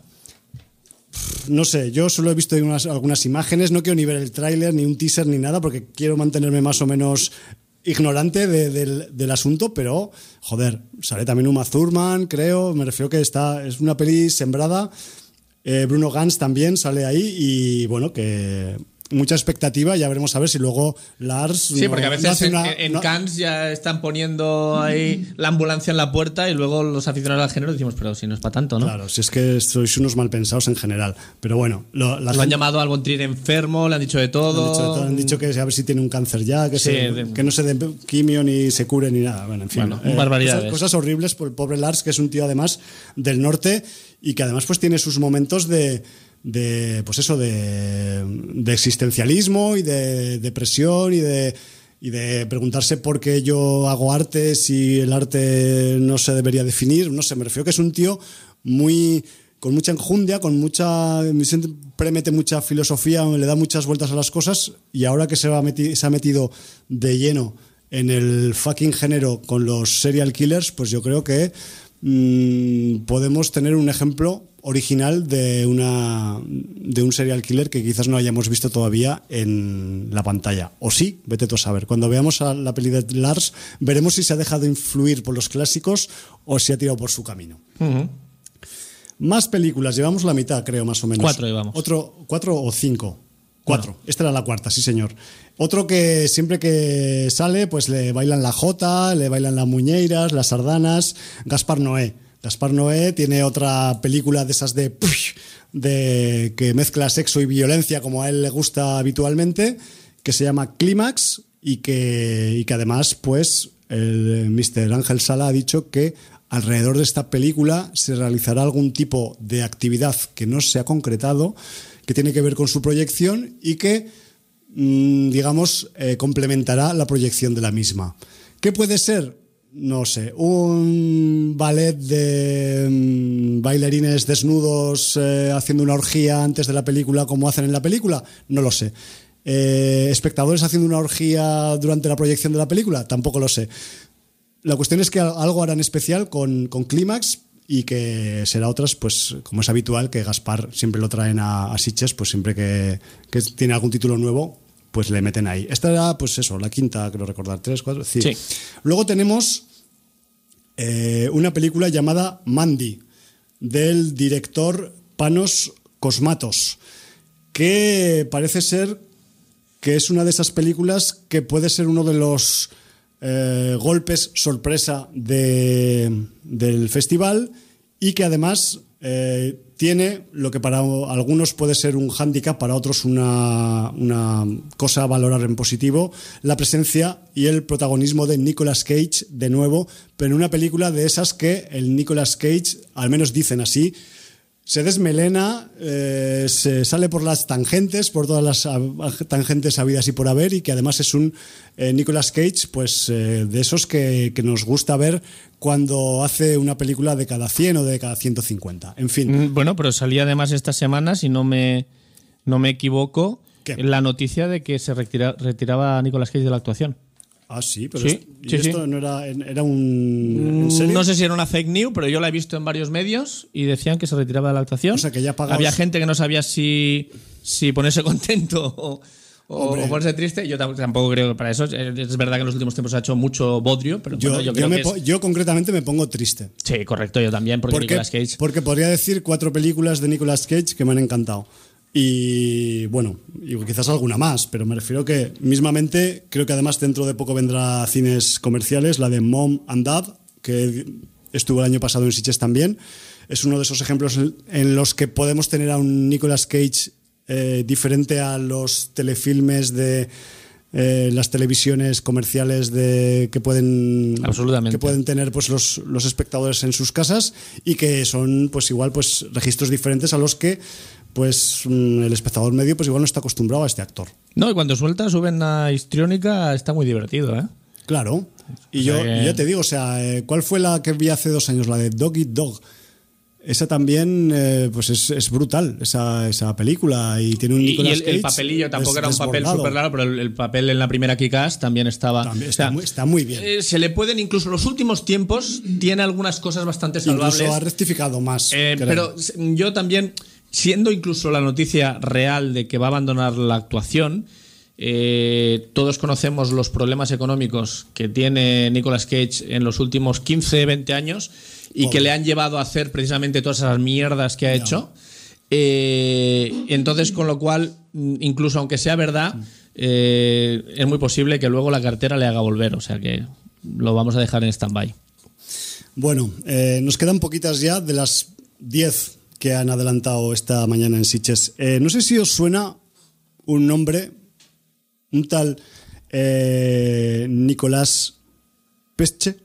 Speaker 1: No sé, yo solo he visto unas, algunas imágenes, no quiero ni ver el tráiler, ni un teaser, ni nada, porque quiero mantenerme más o menos ignorante de, de, del asunto, pero, joder, sale también Uma Thurman, creo, me refiero que está, es una peli sembrada. Eh, Bruno Ganz también sale ahí y bueno, que mucha expectativa, ya veremos a ver si luego Lars...
Speaker 2: Sí,
Speaker 1: no,
Speaker 2: porque a veces
Speaker 1: no hace
Speaker 2: en,
Speaker 1: una,
Speaker 2: en
Speaker 1: no...
Speaker 2: Cannes ya están poniendo ahí la ambulancia en la puerta y luego los aficionados al género decimos, pero si no es para tanto, ¿no?
Speaker 1: Claro, si es que sois unos malpensados en general, pero bueno... Lo, la
Speaker 2: lo
Speaker 1: gente...
Speaker 2: han llamado a Von Trier enfermo, le han dicho de todo...
Speaker 1: Han dicho, de todo, han dicho que a ver si tiene un cáncer ya, que,
Speaker 2: sí,
Speaker 1: se,
Speaker 2: de...
Speaker 1: que no se dé quimio ni se cure ni nada, bueno, en fin.
Speaker 2: Bueno,
Speaker 1: eh,
Speaker 2: barbaridades.
Speaker 1: Cosas, cosas horribles por el pobre Lars, que es un tío además del norte y que además pues tiene sus momentos de... de pues eso de, de existencialismo y de depresión y de y de preguntarse por qué yo hago arte si el arte no se debería definir, no sé, me refiero que es un tío muy con mucha enjundia, con mucha siempre mete mucha filosofía, le da muchas vueltas a las cosas y ahora que se, va meti, se ha metido de lleno en el fucking género con los serial killers, pues yo creo que mmm, podemos tener un ejemplo original de una de un serial killer que quizás no hayamos visto todavía en la pantalla. O sí, vete tú a saber. Cuando veamos a la peli de Lars, veremos si se ha dejado influir por los clásicos o si ha tirado por su camino.
Speaker 2: Uh-huh.
Speaker 1: Más películas, llevamos la mitad, creo, más o menos.
Speaker 2: Cuatro llevamos.
Speaker 1: Otro, ¿Cuatro o cinco? Cuatro.
Speaker 2: Bueno.
Speaker 1: Esta era la cuarta, sí señor. Otro que siempre que sale, pues le bailan la jota, le bailan las muñeiras, las sardanas. Gaspar Noé. Gaspar Noé tiene otra película de esas de, de que mezcla sexo y violencia como a él le gusta habitualmente, que se llama Clímax y que, y que además pues el mister Ángel Sala ha dicho que alrededor de esta película se realizará algún tipo de actividad que no se ha concretado, que tiene que ver con su proyección y que, mmm, digamos, eh, complementará la proyección de la misma. ¿Qué puede ser? No sé, un ballet de mmm, bailarines desnudos eh, haciendo una orgía antes de la película como hacen en la película, no lo sé. Eh, ¿Espectadores haciendo una orgía durante la proyección de la película? Tampoco lo sé. La cuestión es que algo harán especial con, con Clímax y que será otras, pues como es habitual, que Gaspar siempre lo traen a, a Sitges, pues siempre que, que tiene algún título nuevo, pues le meten ahí. Esta era, pues eso, la quinta, creo recordar, tres, cuatro, sí.
Speaker 2: Sí.
Speaker 1: Luego tenemos eh, una película llamada Mandy, del director Panos Cosmatos, que parece ser que es una de esas películas que puede ser uno de los eh, golpes sorpresa de, del festival y que además eh, tiene lo que para algunos puede ser un hándicap, para otros una, una cosa a valorar en positivo, la presencia y el protagonismo de Nicolas Cage de nuevo, pero en una película de esas que el Nicolas Cage, al menos dicen así, se desmelena, eh, se sale por las tangentes, por todas las tangentes habidas y por haber, y que además es un eh, Nicolas Cage, pues eh, de esos que, que nos gusta ver cuando hace una película de cada cien o de cada ciento cincuenta. En fin.
Speaker 2: Bueno, pero salía además esta semana, si no me, no me equivoco,
Speaker 1: ¿qué?
Speaker 2: La noticia de que se retira, retiraba a Nicolas Cage de la actuación.
Speaker 1: Ah, sí, pero
Speaker 2: Sí,
Speaker 1: esto, ¿y
Speaker 2: sí,
Speaker 1: esto
Speaker 2: sí.
Speaker 1: no era, era un... ¿En serio?
Speaker 2: No sé si era una fake news, pero yo la he visto en varios medios y decían que se retiraba de la actuación.
Speaker 1: O sea, que ya pagaos-
Speaker 2: Había gente que no sabía si, si ponerse contento o, o,
Speaker 1: Hombre.
Speaker 2: o ponerse triste. Yo tam- tampoco creo que para eso. Es es verdad que en los últimos tiempos ha hecho mucho bodrio, pero
Speaker 1: Yo,
Speaker 2: bueno, yo
Speaker 1: yo,
Speaker 2: creo
Speaker 1: me
Speaker 2: que
Speaker 1: po-
Speaker 2: es...
Speaker 1: yo concretamente me pongo triste.
Speaker 2: Sí, correcto, yo también, porque
Speaker 1: Porque,
Speaker 2: Nicolas Cage...
Speaker 1: porque podría decir cuatro películas de Nicolas Cage que me han encantado. Y bueno, y quizás alguna más, pero me refiero que mismamente, creo que además dentro de poco vendrá a cines comerciales, la de Mom and Dad, que estuvo el año pasado en Sitges también. Es uno de esos ejemplos en los que podemos tener a un Nicolas Cage eh, diferente a los telefilmes de eh, las televisiones comerciales de que pueden
Speaker 2: Absolutamente.
Speaker 1: que pueden tener pues los, los espectadores en sus casas y que son pues igual pues registros diferentes a los que pues el espectador medio pues igual no está acostumbrado a este actor.
Speaker 2: No, y cuando suelta, suben a histriónica, está muy divertido, ¿eh?
Speaker 1: Claro. Y
Speaker 2: O sea
Speaker 1: yo
Speaker 2: que-
Speaker 1: y ya te digo, o sea, eh, ¿cuál fue la que vi hace dos años? La de Dog Eat Dog. Esa también eh, pues es, es brutal, esa, esa película. Y tiene un
Speaker 2: Y, y
Speaker 1: Nicolas
Speaker 2: el, el
Speaker 1: Cage
Speaker 2: papelillo tampoco
Speaker 1: des-
Speaker 2: era un papel
Speaker 1: desbordado.
Speaker 2: súper raro, pero el, el papel en la primera Kick-Ass también estaba...
Speaker 1: También
Speaker 2: o
Speaker 1: está,
Speaker 2: sea,
Speaker 1: muy, está muy bien.
Speaker 2: eh, se le pueden, incluso en los últimos tiempos, tiene algunas cosas bastante salvables.
Speaker 1: Incluso ha rectificado más.
Speaker 2: Eh,
Speaker 1: creo.
Speaker 2: pero yo también, siendo incluso la noticia real de que va a abandonar la actuación, eh, todos conocemos los problemas económicos que tiene Nicolas Cage en los últimos quince, veinte años y
Speaker 1: Pobre.
Speaker 2: que le han llevado a hacer precisamente todas esas mierdas que ha
Speaker 1: Ya.
Speaker 2: hecho. Eh, entonces, con lo cual, incluso aunque sea verdad, eh, es muy posible que luego la cartera le haga volver. O sea que lo vamos a dejar en stand-by.
Speaker 1: Bueno, eh, nos quedan poquitas ya de las diez que han adelantado esta mañana en Sitges. Eh, no sé si os suena un nombre, un tal eh, Nicolás Pesce,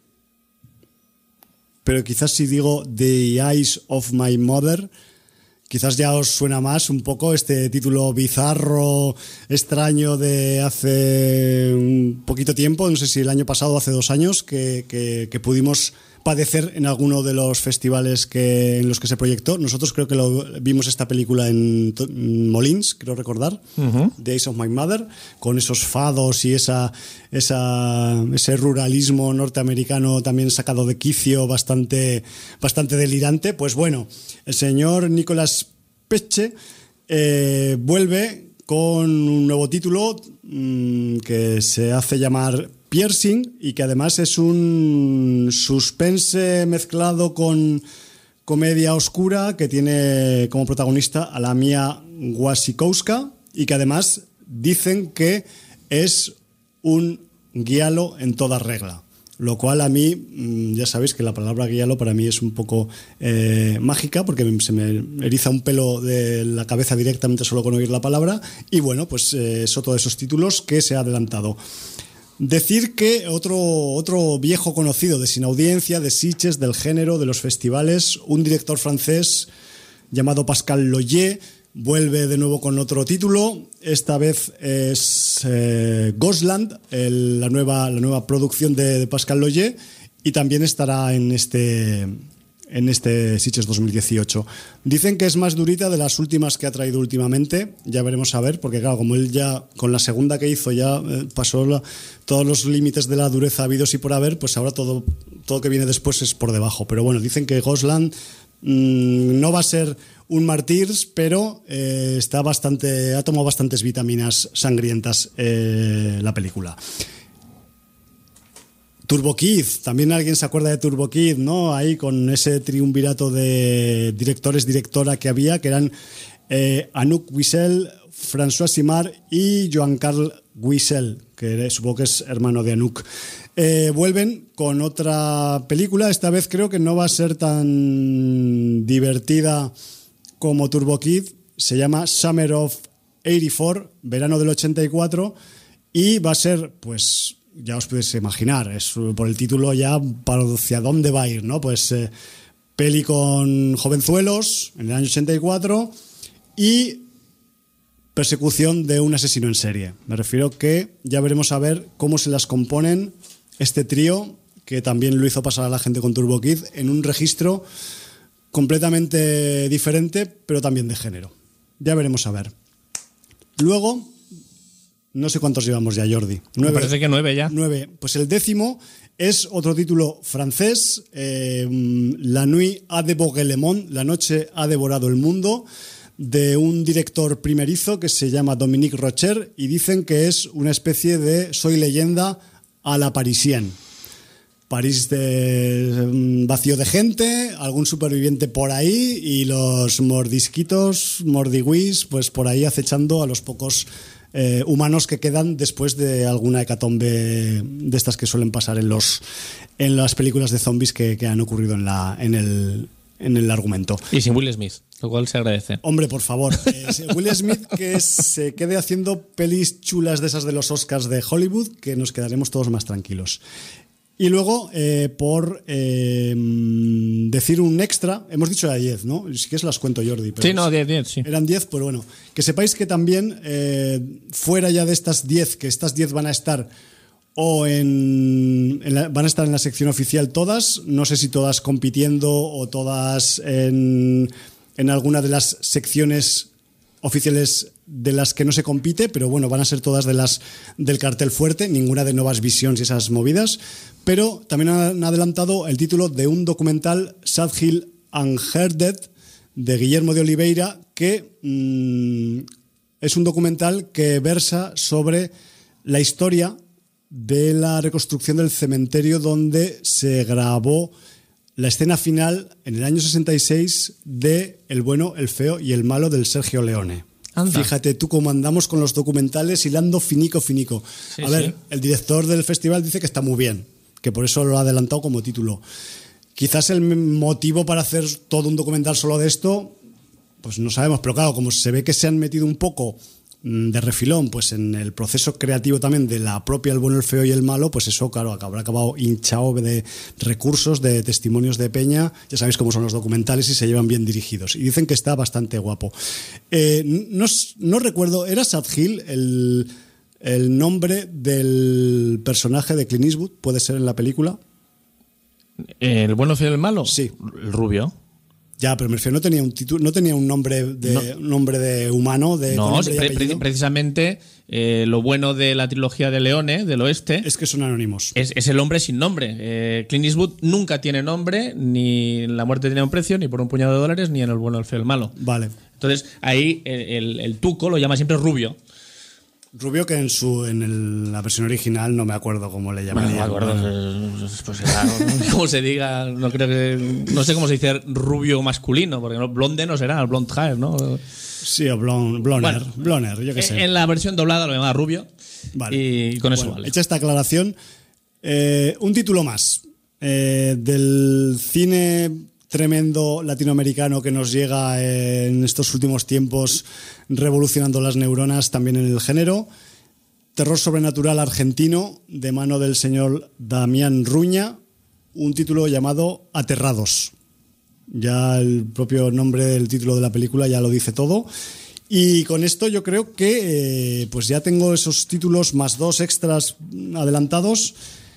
Speaker 1: pero quizás si digo The Eyes of My Mother, quizás ya os suena más un poco este título bizarro, extraño de hace un poquito tiempo, no sé si el año pasado o hace dos años, que, que, que pudimos padecer en alguno de los festivales que, en los que se proyectó. Nosotros creo que lo, vimos esta película en, en Molins, creo recordar, uh-huh. Days of My Mother, con esos fados y esa, esa, ese ruralismo norteamericano también sacado de quicio, bastante, bastante delirante. Pues bueno, el señor Nicolas Peche eh, vuelve con un nuevo título mmm, que se hace llamar Piercing y que además es un suspense mezclado con comedia oscura que tiene como protagonista a la Mia Wasikowska y que además dicen que es un guialo en toda regla. Lo cual a mí, ya sabéis que la palabra guialo para mí es un poco eh, mágica porque se me eriza un pelo de la cabeza directamente solo con oír la palabra y bueno, pues eh, es otro de esos títulos que se ha adelantado. Decir que otro, otro viejo conocido de Sin Audiencia, de Sitges, del género, de los festivales, un director francés llamado Pascal Loyer, vuelve de nuevo con otro título. Esta vez es eh, Ghostland, el, la, nueva, la nueva producción de, de Pascal Loyer, y también estará en este, en este Sitges dos mil dieciocho. Dicen que es más durita de las últimas que ha traído últimamente, ya veremos a ver, porque claro, como él ya con la segunda que hizo ya eh, pasó la, todos los límites de la dureza habidos y por haber, pues ahora todo, todo que viene después es por debajo. Pero bueno, dicen que Ghostland mmm, no va a ser un Martyrs, pero eh, está bastante, ha tomado bastantes vitaminas sangrientas eh, la película. Turbo Kid, también alguien se acuerda de Turbo Kid, ¿no? Ahí con ese triunvirato de directores, directora que había, que eran eh, Anouk Wiesel, François Simard y Joan-Carl Wiesel, que supongo que es hermano de Anouk. Eh, vuelven con otra película, esta vez creo que no va a ser tan divertida como Turbo Kid, se llama Summer of ochenta y cuatro, verano del ochenta y cuatro, y va a ser, pues, ya os podéis imaginar, es por el título ya para hacia dónde va a ir, ¿no? Pues eh, peli con jovenzuelos en el año ochenta y cuatro y persecución de un asesino en serie. Me refiero que ya veremos a ver cómo se las componen este trío, que también lo hizo pasar a la gente con Turbo Kid, en un registro completamente diferente, pero también de género. Ya veremos a ver. Luego, no sé cuántos llevamos ya, Jordi.
Speaker 2: Nueve. Me parece que nueve ya.
Speaker 1: Nueve. Pues el décimo es otro título francés, eh, La Nuit a dévoré le monde, La noche ha devorado el mundo, de un director primerizo que se llama Dominique Rocher, y dicen que es una especie de Soy leyenda a la parisienne. París de, vacío de gente, algún superviviente por ahí y los mordisquitos, mordigüis, pues por ahí acechando a los pocos eh, humanos que quedan después de alguna hecatombe de estas que suelen pasar en los en las películas de zombies que, que han ocurrido en la en el en el argumento.
Speaker 2: Y sin Will Smith, lo cual se agradece.
Speaker 1: Hombre, por favor, eh, Will Smith que se quede haciendo pelis chulas de esas de los Oscars de Hollywood, que nos quedaremos todos más tranquilos. Y luego, eh, por eh, decir un extra, hemos dicho ya diez, ¿no? Si quieres las cuento, Jordi. Pero
Speaker 2: sí, no, diez, diez, sí.
Speaker 1: Eran diez, pues bueno. Que sepáis que también, eh, fuera ya de estas diez, que estas diez van a estar o en, en la, van a estar en la sección oficial todas, no sé si todas compitiendo o todas en, en alguna de las secciones oficiales de las que no se compite, pero bueno, van a ser todas de las del cartel fuerte, ninguna de Novas Visions y esas movidas. Pero también han adelantado el título de un documental, Sad Hill and Her Dead, de Guillermo de Oliveira, que mmm, es un documental que versa sobre la historia de la reconstrucción del cementerio donde se grabó la escena final en el año sesenta y seis de El bueno, el feo y el malo del Sergio Leone. Anda. Fíjate tú cómo andamos con los documentales hilando finico, finico. Sí, a ver, sí. El director del festival dice que está muy bien, que por eso lo ha adelantado como título. Quizás el motivo para hacer todo un documental solo de esto, pues no sabemos, pero claro, como se ve que se han metido un poco de refilón pues en el proceso creativo también de la propia El bueno, el feo y el malo, pues eso, claro, habrá acabado hinchado de recursos, de testimonios de peña. Ya sabéis cómo son los documentales y se llevan bien dirigidos. Y dicen que está bastante guapo. Eh, no, no recuerdo, ¿era Sad Hill el, el nombre del personaje de Clint Eastwood? ¿Puede ser en la película?
Speaker 2: ¿El bueno, el feo y el malo?
Speaker 1: Sí.
Speaker 2: El rubio.
Speaker 1: Ya, pero me refiero, no tenía un título, no tenía un nombre de
Speaker 2: No.
Speaker 1: un nombre de humano, de con
Speaker 2: No,
Speaker 1: nombre y
Speaker 2: pre- pre-
Speaker 1: apellido.
Speaker 2: precisamente eh, lo bueno de la trilogía de Leone, del oeste,
Speaker 1: Es que son anónimos.
Speaker 2: es, es el hombre sin nombre. Eh, Clint Eastwood nunca tiene nombre, ni en La muerte tiene un precio, ni por un puñado de dólares, ni en El bueno, el feo y el malo.
Speaker 1: Vale.
Speaker 2: Entonces, ahí el, el- el tuco lo llama siempre rubio.
Speaker 1: Rubio, que en su en el- la versión original no me acuerdo cómo le
Speaker 2: Bueno,
Speaker 1: llamarían.
Speaker 2: no me acuerdo, eh, pues era, como se diga, no creo que, no sé cómo se dice rubio masculino, porque no, blonde no será, el blonde hair, ¿no?
Speaker 1: Sí, o blon, bloner,
Speaker 2: Bueno,
Speaker 1: bloner, yo qué sé.
Speaker 2: En la versión doblada lo llama rubio.
Speaker 1: Vale.
Speaker 2: Y con eso
Speaker 1: Bueno,
Speaker 2: vale.
Speaker 1: hecha esta aclaración, eh, un título más eh, del cine tremendo latinoamericano que nos llega en estos últimos tiempos, revolucionando las neuronas también en el género. Terror sobrenatural argentino, de mano del señor Damián Ruña, un título llamado Aterrados. Ya el propio nombre del título de la película ya lo dice todo. Y con esto yo creo que eh, pues ya tengo esos títulos más dos extras adelantados.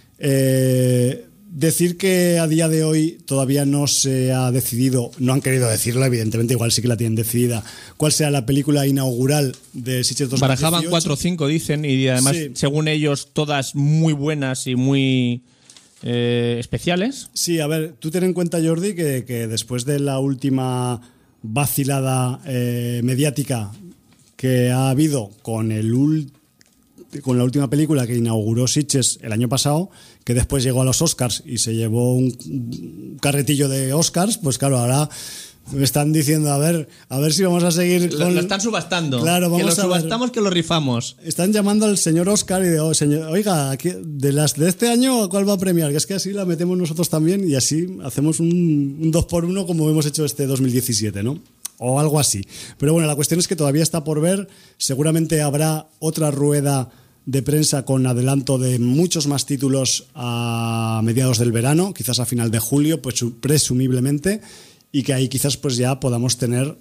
Speaker 1: Eh, decir que a día de hoy todavía no se ha decidido, no han querido decirlo, evidentemente, igual sí que la tienen decidida, cuál sea la película inaugural de Sitges dos mil dieciocho.
Speaker 2: Barajaban cuatro o cinco, dicen, y además,
Speaker 1: Sí.
Speaker 2: según ellos, todas muy buenas y muy eh, especiales.
Speaker 1: Sí, a ver, tú ten en cuenta, Jordi, que, que después de la última vacilada eh, mediática que ha habido con el ul- con la última película que inauguró Sitges el año pasado, que después llegó a los Oscars y se llevó un, un carretillo de Oscars, pues claro, ahora me están diciendo, a ver, a ver si vamos a seguir
Speaker 2: Lo,
Speaker 1: con...
Speaker 2: lo están subastando.
Speaker 1: Claro,
Speaker 2: que
Speaker 1: vamos
Speaker 2: lo
Speaker 1: a ver.
Speaker 2: subastamos, que lo rifamos.
Speaker 1: Están llamando al señor Oscar y de, oh, señor, oiga, ¿qué- de las de este año ¿cuál va a premiar? Que es que así la metemos nosotros también y así hacemos un, un dos por uno como hemos hecho este dos mil diecisiete, ¿no? O algo así. Pero bueno, la cuestión es que todavía está por ver. Seguramente habrá otra rueda de prensa con adelanto de muchos más títulos a mediados del verano, quizás a final de julio, pues presumiblemente, y que ahí quizás pues ya podamos tener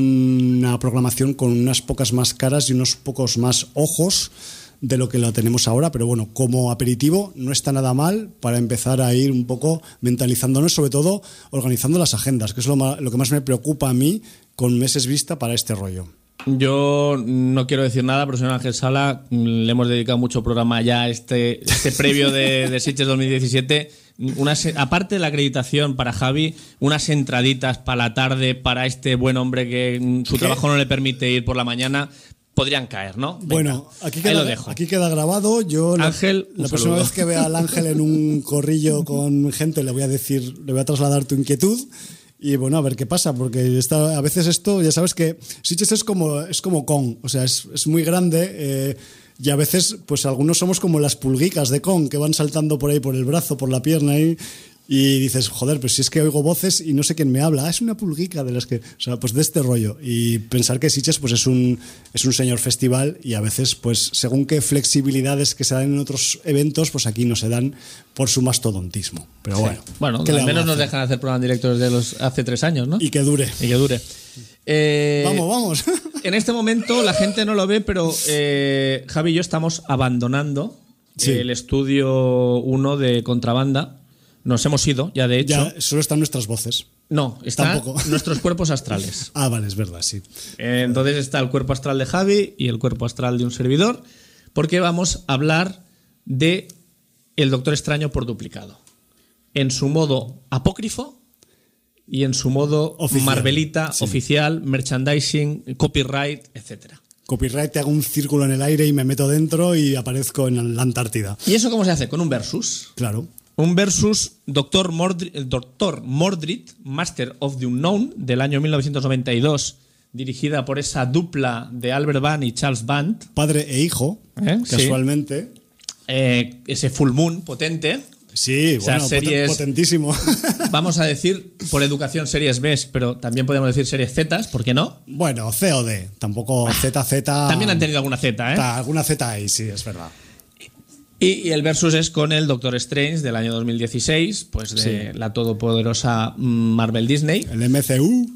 Speaker 1: una programación con unas pocas más caras y unos pocos más ojos de lo que lo tenemos ahora, pero bueno, como aperitivo no está nada mal para empezar a ir un poco mentalizándonos, sobre todo organizando las agendas, que es lo, ma- lo que más me preocupa a mí con meses vista para este rollo.
Speaker 2: Yo no quiero decir nada, pero señor Ángel Sala, le hemos dedicado mucho programa ya a este, este previo de, de Sitges dos mil diecisiete. Unas, aparte de la acreditación para Javi, unas entraditas para la tarde para este buen hombre que mm, su
Speaker 1: ¿Qué?
Speaker 2: trabajo no le permite ir por la mañana, podrían caer, ¿no? Venga,
Speaker 1: Bueno, aquí
Speaker 2: ahí
Speaker 1: queda,
Speaker 2: lo dejo.
Speaker 1: aquí queda grabado. Yo la-
Speaker 2: Ángel, un
Speaker 1: la, próxima
Speaker 2: saludo.
Speaker 1: vez que vea al Ángel en un corrillo con gente le voy a decir, le voy a trasladar tu inquietud. Y bueno, a ver qué pasa, porque está, a veces esto, ya sabes que Sitges es como, es como Kong, o sea, es, es muy grande eh, y a veces pues algunos somos como las pulguicas de Kong que van saltando por ahí por el brazo, por la pierna y, y dices, joder, pues si es que oigo voces y no sé quién me habla, ah, es una pulguica de las que, o sea, pues de este rollo. Y pensar que Sitges pues es un, es un señor festival y a veces pues según qué flexibilidades que se dan en otros eventos, pues aquí no se dan por su mastodontismo. Pero bueno,
Speaker 2: Bueno,
Speaker 1: ¿qué le
Speaker 2: al menos
Speaker 1: vamos a
Speaker 2: nos
Speaker 1: hacer?
Speaker 2: dejan hacer programas directos de los hace tres años, ¿no?
Speaker 1: Y que dure.
Speaker 2: Y que dure. Eh,
Speaker 1: Vamos, vamos.
Speaker 2: En este momento la gente no lo ve, pero eh, Javi y yo estamos abandonando
Speaker 1: Sí.
Speaker 2: el estudio uno de Contrabanda. Nos hemos ido, ya de hecho.
Speaker 1: Ya solo están nuestras voces.
Speaker 2: No, están
Speaker 1: Tampoco.
Speaker 2: nuestros cuerpos astrales.
Speaker 1: Ah, vale, es verdad, sí.
Speaker 2: Eh, Entonces está el cuerpo astral de Javi y el cuerpo astral de un servidor, porque vamos a hablar de El Doctor Extraño por duplicado. En su modo apócrifo y en su modo
Speaker 1: Oficial,
Speaker 2: Marvelita,
Speaker 1: sí.
Speaker 2: oficial, merchandising, copyright, etcétera.
Speaker 1: Copyright, te hago un círculo en el aire y me meto dentro y aparezco en la Antártida.
Speaker 2: ¿Y eso cómo se hace? Con un versus.
Speaker 1: Claro.
Speaker 2: Un versus Doctor Mordred, Doctor Mordred, Master of the Unknown, del año mil novecientos noventa y dos, dirigida por esa dupla de Albert Band y Charles Band.
Speaker 1: Padre e hijo,
Speaker 2: ¿Eh? Sí.
Speaker 1: casualmente.
Speaker 2: Eh, ese full moon potente.
Speaker 1: Sí,
Speaker 2: O sea,
Speaker 1: bueno,
Speaker 2: series-
Speaker 1: poten- potentísimo.
Speaker 2: Vamos a decir, por educación, series B, pero también podemos decir series Z, ¿por qué no?
Speaker 1: Bueno, C O D, tampoco Z Z.
Speaker 2: También han tenido alguna Z, ¿eh?
Speaker 1: Ta- Alguna Z ahí, sí, es verdad.
Speaker 2: Y, y el versus es con el Doctor Strange del año dos mil dieciséis, pues de
Speaker 1: Sí.
Speaker 2: la todopoderosa mm, Marvel Disney.
Speaker 1: El M C U.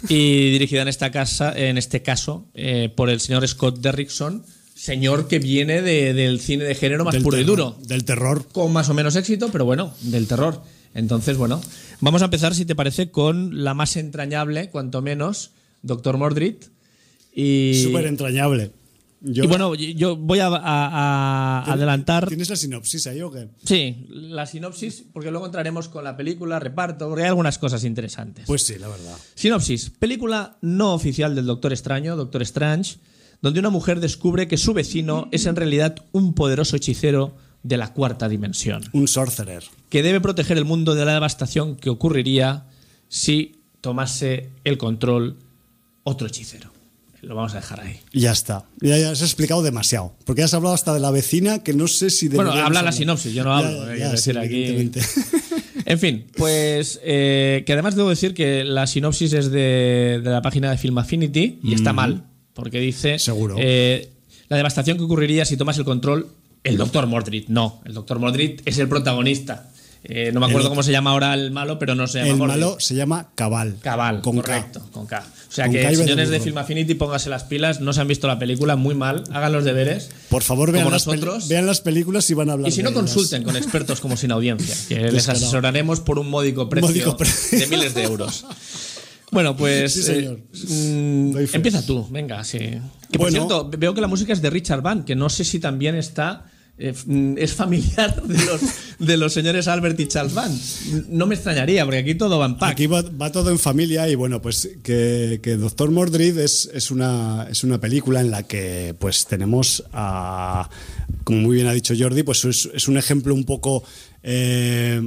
Speaker 2: Y dirigida en esta casa, en este caso, eh, por el señor Scott Derrickson, señor que viene de- del cine de género más
Speaker 1: del
Speaker 2: puro y
Speaker 1: terror,
Speaker 2: duro,
Speaker 1: Del terror.
Speaker 2: con más o menos éxito, pero bueno, del terror. Entonces, bueno, vamos a empezar, si te parece, con la más entrañable, cuanto menos, doctor Mordrid. Y...
Speaker 1: Súper entrañable. Yo...
Speaker 2: Y bueno, yo voy a, a, a adelantar...
Speaker 1: ¿Tienes la sinopsis ahí o qué?
Speaker 2: Sí, la sinopsis, porque luego entraremos con la película, reparto, porque hay algunas cosas interesantes.
Speaker 1: Pues sí, la verdad.
Speaker 2: Sinopsis. Película no oficial del Doctor Extraño, Doctor Strange, donde una mujer descubre que su vecino es en realidad un poderoso hechicero de la cuarta dimensión.
Speaker 1: Un sorcerer.
Speaker 2: Que debe proteger el mundo de la devastación que ocurriría si tomase el control otro hechicero. Lo vamos a dejar ahí.
Speaker 1: Y ya está. Ya, ya has explicado demasiado. Porque has hablado hasta de la vecina que no sé si...
Speaker 2: Bueno, habla la sinopsis, yo no hablo.
Speaker 1: Ya,
Speaker 2: eh,
Speaker 1: ya,
Speaker 2: decir
Speaker 1: sí,
Speaker 2: aquí. En fin, pues eh, que además debo decir que la sinopsis es de, de la página de Film Affinity y mm. está mal, porque dice...
Speaker 1: Seguro.
Speaker 2: Eh, la devastación que ocurriría si tomas el control el doctor Mordrid. No, el doctor Mordrid es el protagonista. Eh, no me acuerdo el, cómo se llama ahora el malo, pero no se llama
Speaker 1: El
Speaker 2: Mordrid.
Speaker 1: malo se llama Cabal.
Speaker 2: Cabal,
Speaker 1: con
Speaker 2: correcto,
Speaker 1: K.
Speaker 2: con K. O sea
Speaker 1: con
Speaker 2: que,
Speaker 1: K
Speaker 2: señores de
Speaker 1: burro.
Speaker 2: Film Affinity, pónganse las pilas, no se han visto la película, muy mal, hagan los deberes.
Speaker 1: Por favor, vean,
Speaker 2: como
Speaker 1: las,
Speaker 2: nosotros.
Speaker 1: vean las películas y van a hablar
Speaker 2: Y si
Speaker 1: de
Speaker 2: no,
Speaker 1: ellas.
Speaker 2: consulten con expertos como Sin Audiencia, que les asesoraremos por un módico precio,
Speaker 1: módico pre
Speaker 2: de miles de euros. Bueno, pues
Speaker 1: sí, señor.
Speaker 2: Eh, empieza tú, venga, sí. Que por
Speaker 1: bueno,
Speaker 2: cierto, veo que la música es de Richard Band, que no sé si también está... Eh, es familiar de los, de los señores Albert y Charles Band. No me extrañaría, porque aquí todo va en pack.
Speaker 1: Aquí va, va todo en familia y bueno, pues que, que doctor Mordrid es, es, una, es una película en la que pues tenemos a, como muy bien ha dicho Jordi, pues es, es un ejemplo un poco... Eh,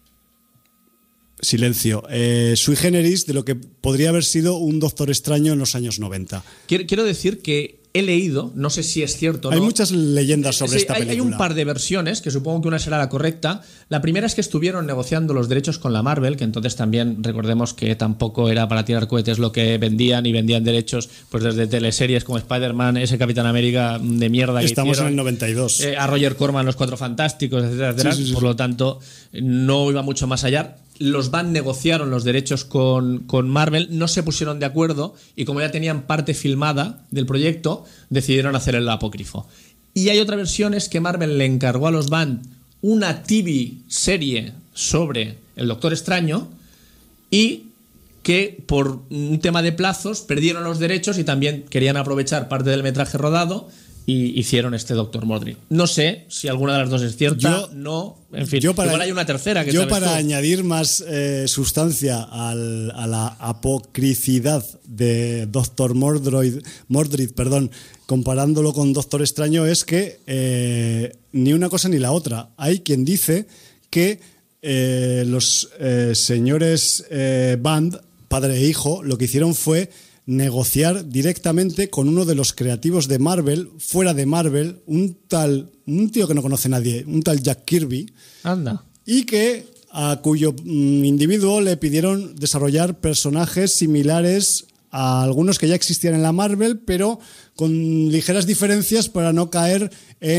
Speaker 1: Silencio. Eh, sui generis de lo que podría haber sido un Doctor Extraño en los años noventa.
Speaker 2: Quiero, quiero decir que he leído, no sé si es cierto o no.
Speaker 1: Hay muchas leyendas sobre
Speaker 2: sí,
Speaker 1: esta
Speaker 2: hay,
Speaker 1: película.
Speaker 2: Hay un par de versiones, que supongo que una será la correcta. La primera es que estuvieron negociando los derechos con la Marvel, que entonces también recordemos que tampoco era para tirar cohetes lo que vendían, y vendían derechos pues desde teleseries como Spider-Man, ese Capitán América de mierda que
Speaker 1: Estamos
Speaker 2: hicieron,
Speaker 1: en el noventa y dos.
Speaker 2: Eh, a Roger Corman, Los Cuatro Fantásticos, etcétera, etcétera. Sí, sí, sí. Por lo tanto, no iba mucho más allá. Los Band negociaron los derechos con, con Marvel, no se pusieron de acuerdo y como ya tenían parte filmada del proyecto, decidieron hacer el apócrifo. Y hay otra versión, es que Marvel le encargó a los Band una T V serie sobre el Doctor Extraño y que por un tema de plazos perdieron los derechos y también querían aprovechar parte del metraje rodado y hicieron este doctor Mordrid. No sé si alguna de las dos es cierta, yo, no, en fin,
Speaker 1: yo para,
Speaker 2: igual hay una tercera que
Speaker 1: Yo para
Speaker 2: tú.
Speaker 1: añadir más eh, sustancia al, a la apocricidad de doctor Mordrid, Mordrid, perdón, comparándolo con Doctor Extraño, es que eh, ni una cosa ni la otra. Hay quien dice que eh, los eh, señores eh, Band, padre e hijo, lo que hicieron fue negociar directamente con uno de los creativos de Marvel, fuera de Marvel, un tal, un tío que no conoce nadie, un tal Jack Kirby.
Speaker 2: Anda.
Speaker 1: Y que a cuyo mm, individuo le pidieron desarrollar personajes similares a algunos que ya existían en la Marvel, pero con ligeras diferencias para no caer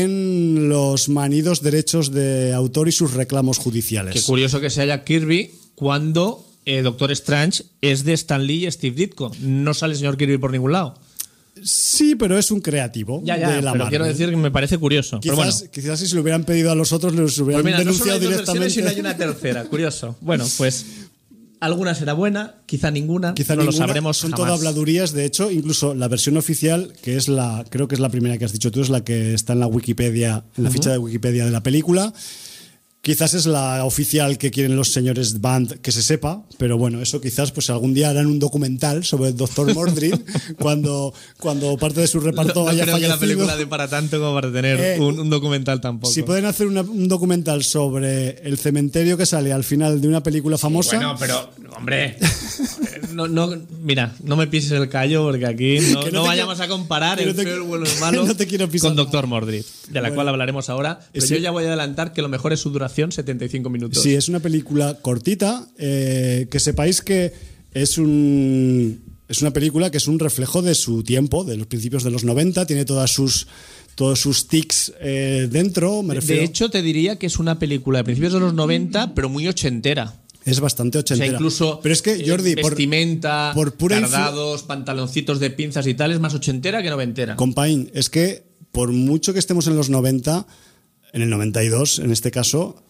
Speaker 1: en los manidos derechos de autor y sus reclamos judiciales.
Speaker 2: Qué curioso que sea Jack Kirby cuando Eh, Doctor Strange es de Stan Lee y Steve Ditko. No sale el señor Kirby por ningún lado.
Speaker 1: Sí, pero es un creativo
Speaker 2: ya, ya,
Speaker 1: de la
Speaker 2: pero
Speaker 1: Marvel.
Speaker 2: Quiero decir que me parece curioso.
Speaker 1: Quizás,
Speaker 2: pero bueno.
Speaker 1: quizás si se lo hubieran pedido a los otros, les hubieran
Speaker 2: pues mira,
Speaker 1: denunciado
Speaker 2: no solo hay
Speaker 1: directamente.
Speaker 2: Dos versiones, sino hay una tercera. Curioso. Bueno, pues alguna será buena, quizá ninguna.
Speaker 1: Quizá
Speaker 2: no
Speaker 1: ninguna,
Speaker 2: lo sabremos
Speaker 1: son
Speaker 2: jamás.
Speaker 1: todas habladurías. De hecho, incluso la versión oficial, que es la, creo que es la primera que has dicho tú, es la que está en la Wikipedia, en la uh-huh. ficha de Wikipedia de la película. Quizás es la oficial que quieren los señores Band que se sepa, pero bueno, eso quizás pues algún día harán un documental sobre el doctor Mordrid cuando, cuando parte de su reparto
Speaker 2: no, no
Speaker 1: haya
Speaker 2: creo
Speaker 1: fallecido.
Speaker 2: Que la película dé para tanto como para tener eh, un, un documental tampoco.
Speaker 1: Si pueden hacer una, un documental sobre el cementerio que sale al final de una película famosa...
Speaker 2: Sí, bueno, pero, hombre, no, no, mira, no me pises el callo porque aquí no, no, no vayamos quiero, a comparar el
Speaker 1: te,
Speaker 2: feo, el bueno y el malo
Speaker 1: no te quiero pisar
Speaker 2: con doctor Mordrid, de la bueno, cual hablaremos ahora, pero ese, yo ya voy a adelantar que lo mejor es su duración, setenta y cinco minutos.
Speaker 1: Sí, es una película cortita, eh, que sepáis que es un es una película que es un reflejo de su tiempo, de los principios de los noventa, tiene todas sus todos sus tics eh, dentro, me refiero.
Speaker 2: De hecho, te diría que es una película de principios de los noventa, pero muy ochentera.
Speaker 1: Es bastante ochentera.
Speaker 2: O sea, incluso
Speaker 1: pero es que, Jordi,
Speaker 2: eh, vestimenta,
Speaker 1: por, por pura
Speaker 2: cardados, pantaloncitos de pinzas y tal, es más ochentera que noventera.
Speaker 1: Compañ, es que por mucho que estemos en los noventa, en el noventa y dos en este caso,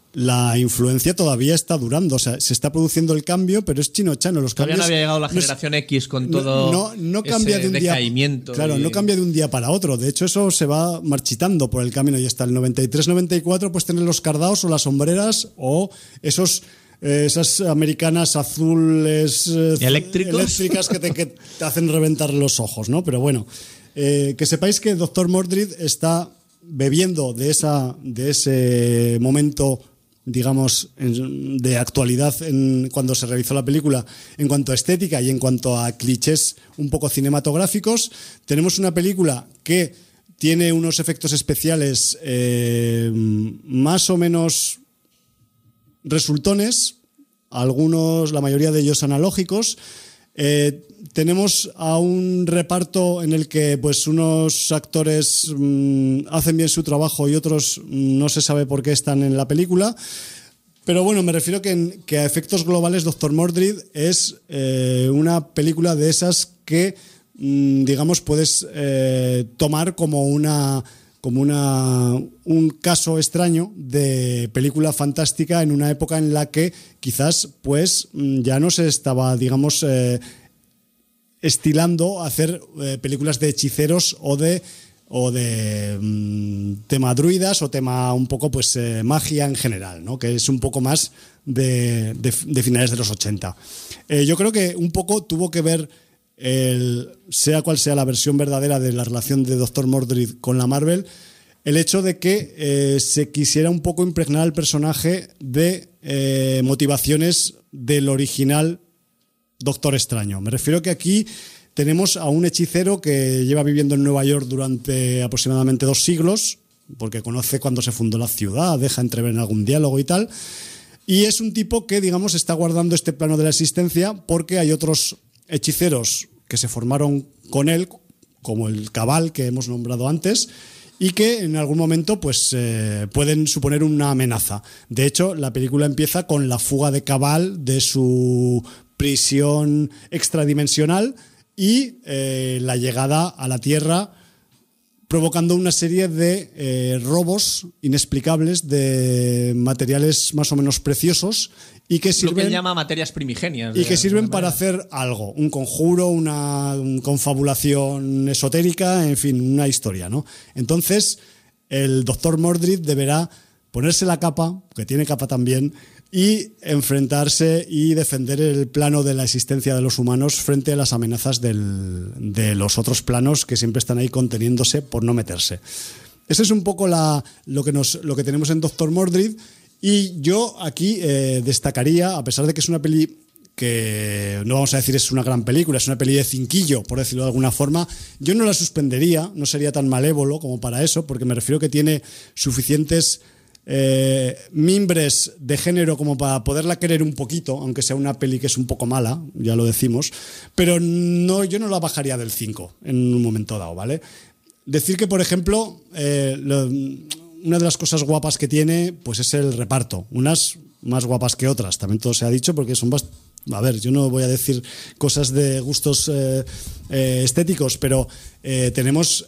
Speaker 1: la influencia todavía está durando. O sea, se está produciendo el cambio, pero es chino-chano. Los
Speaker 2: Todavía
Speaker 1: cambios,
Speaker 2: no había llegado la generación no es, X con todo
Speaker 1: no, no, no cambia
Speaker 2: ese
Speaker 1: de un
Speaker 2: decaimiento.
Speaker 1: Día, claro,
Speaker 2: y...
Speaker 1: no cambia de un día para otro. De hecho, eso se va marchitando por el camino y hasta el noventa y tres noventa y cuatro pues tener los cardaos o las sombreras o esos... Eh, esas americanas azules eh, eléctricas que te, que te hacen reventar los ojos, ¿no? Pero bueno, eh, que sepáis que doctor Mordrid está bebiendo de, esa, de ese momento, digamos, en, de actualidad en, cuando se realizó la película en cuanto a estética y en cuanto a clichés un poco cinematográficos. Tenemos una película que tiene unos efectos especiales eh, más o menos resultones, algunos, la mayoría de ellos analógicos. Eh, tenemos a un reparto en el que pues unos actores mmm, hacen bien su trabajo y otros no se sabe por qué están en la película. Pero bueno, me refiero que, en, que a efectos globales doctor Mordrid es eh, una película de esas que, mmm, digamos, puedes eh, tomar como una... como una, un caso extraño de película fantástica en una época en la que quizás pues ya no se estaba, digamos, eh, estilando hacer eh, películas de hechiceros o de o de mm, tema druidas o tema un poco pues eh, magia en general, ¿no? Que es un poco más de, de, de finales de los ochenta. Eh, yo creo que un poco tuvo que ver el, sea cual sea la versión verdadera de la relación de doctor Mordrid con la Marvel, el hecho de que eh, se quisiera un poco impregnar al personaje de eh, motivaciones del original Doctor Extraño. Me refiero que aquí tenemos a un hechicero que lleva viviendo en Nueva York durante aproximadamente dos siglos, porque conoce cuando se fundó la ciudad, deja entrever en algún diálogo y tal, y es un tipo que, digamos, está guardando este plano de la existencia porque hay otros hechiceros que se formaron con él, como el Cabal que hemos nombrado antes, y que en algún momento pues eh, pueden suponer una amenaza. De hecho, la película empieza con la fuga de Cabal de su prisión extradimensional y eh, la llegada a la Tierra, provocando una serie de eh, robos inexplicables de materiales más o menos preciosos y que sirven,
Speaker 2: lo que él llama materias primigenias.
Speaker 1: Y que sirven para hacer algo, un conjuro, una confabulación esotérica, en fin, una historia, ¿no? Entonces, el doctor Mordrid deberá ponerse la capa, que tiene capa también, y enfrentarse y defender el plano de la existencia de los humanos frente a las amenazas del, de los otros planos que siempre están ahí conteniéndose por no meterse. Ese es un poco la, lo, que nos, lo que tenemos en doctor Mordrid. Y yo aquí eh, destacaría, a pesar de que es una peli que no vamos a decir es una gran película, es una peli de cinquillo, por decirlo de alguna forma, yo no la suspendería, no sería tan malévolo como para eso, porque me refiero que tiene suficientes eh, mimbres de género como para poderla querer un poquito, aunque sea una peli que es un poco mala, ya lo decimos, pero no, yo no la bajaría del cinco en un momento dado, ¿vale? Decir que, por ejemplo, eh, lo, una de las cosas guapas que tiene pues es el reparto, unas más guapas que otras, también todo se ha dicho, porque son bastante... A ver, yo no voy a decir cosas de gustos eh, eh, estéticos, pero eh, tenemos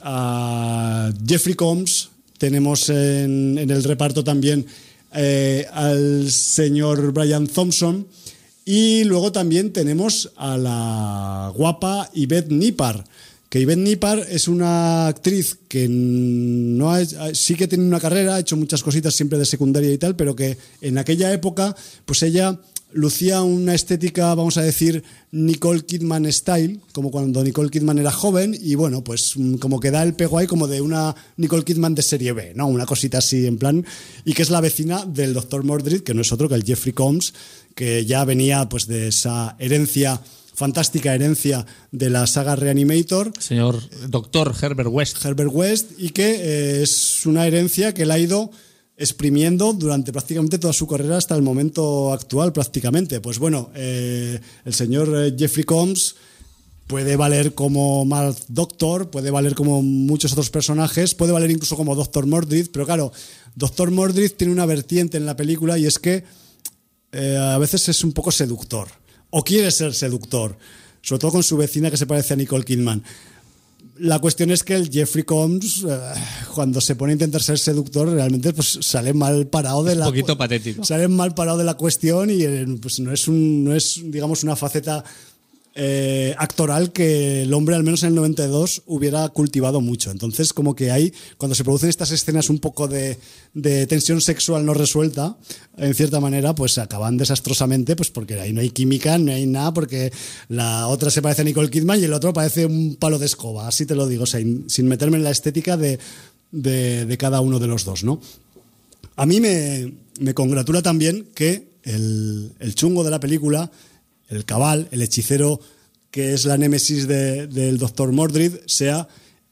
Speaker 1: a Jeffrey Combs, tenemos en, en el reparto también eh, al señor Brian Thompson, y luego también tenemos a la guapa Yvette Nippard, que Yvette Nippard es una actriz que no ha, sí que tiene una carrera, ha hecho muchas cositas siempre de secundaria y tal, pero que en aquella época pues ella lucía una estética, vamos a decir, Nicole Kidman style, como cuando Nicole Kidman era joven, y bueno, pues como que da el pego ahí como de una Nicole Kidman de serie B, ¿no? Una cosita así en plan, y que es la vecina del doctor Mordrid, que no es otro que el Jeffrey Combs, que ya venía pues de esa herencia, fantástica herencia de la saga Reanimator.
Speaker 2: Señor doctor Herbert West.
Speaker 1: Herbert West, y que eh, es una herencia que él ha ido exprimiendo durante prácticamente toda su carrera hasta el momento actual prácticamente. Pues bueno, eh, el señor Jeffrey Combs puede valer como Mal Doctor, puede valer como muchos otros personajes, puede valer incluso como doctor Mordrid, pero claro, doctor Mordrid tiene una vertiente en la película y es que eh, a veces es un poco seductor, o quiere ser seductor, sobre todo con su vecina que se parece a Nicole Kidman. la cuestión es que el Jeffrey Combs, eh, cuando se pone a intentar ser seductor, realmente pues sale mal parado de
Speaker 2: es
Speaker 1: la...
Speaker 2: un poquito patético.
Speaker 1: Sale mal parado de la cuestión y eh, pues no es, un, no es, digamos, una faceta eh, actoral que el hombre, al menos en el noventa y dos, hubiera cultivado mucho. Entonces, como que hay, cuando se producen estas escenas un poco de, de tensión sexual no resuelta, en cierta manera, pues acaban desastrosamente, pues porque ahí no hay química, no hay nada, porque la otra se parece a Nicole Kidman y el otro parece un palo de escoba, así te lo digo, o sea, sin meterme en la estética de, de, de cada uno de los dos, ¿no? A mí me, me congratula también que el, el chungo de la película, el cabal, el hechicero que es la némesis de, del doctor Mordrid, sea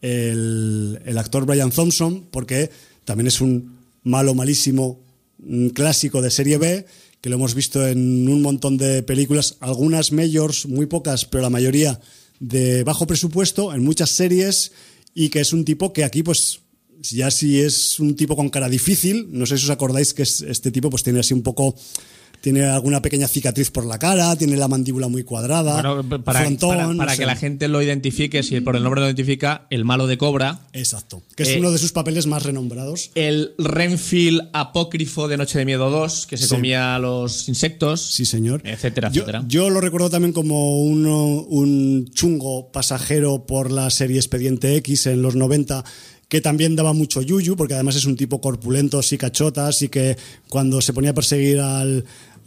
Speaker 1: el, el actor Brian Thompson, porque también es un malo malísimo, un clásico de serie B, que lo hemos visto en un montón de películas, algunas majors, muy pocas, pero la mayoría de bajo presupuesto, en muchas series, y que es un tipo que aquí pues ya si es un tipo con cara difícil, no sé si os acordáis que es, este tipo pues tiene así un poco... Tiene alguna pequeña cicatriz por la cara, tiene la mandíbula muy cuadrada,
Speaker 2: bueno, para,
Speaker 1: frontón,
Speaker 2: para, para
Speaker 1: o sea,
Speaker 2: que la gente lo identifique, si por el nombre lo identifica, el malo de Cobra.
Speaker 1: Exacto, que es
Speaker 2: eh,
Speaker 1: uno de sus papeles más renombrados.
Speaker 2: El Renfield apócrifo de Noche de Miedo dos, que se
Speaker 1: Sí.
Speaker 2: comía a los insectos.
Speaker 1: Sí, señor.
Speaker 2: Etcétera,
Speaker 1: yo,
Speaker 2: etcétera.
Speaker 1: Yo lo recuerdo también como uno, un chungo pasajero por la serie Expediente X en los noventa, que también daba mucho yuyu, porque además es un tipo corpulento, sí cachotas, y que cuando se ponía a perseguir al...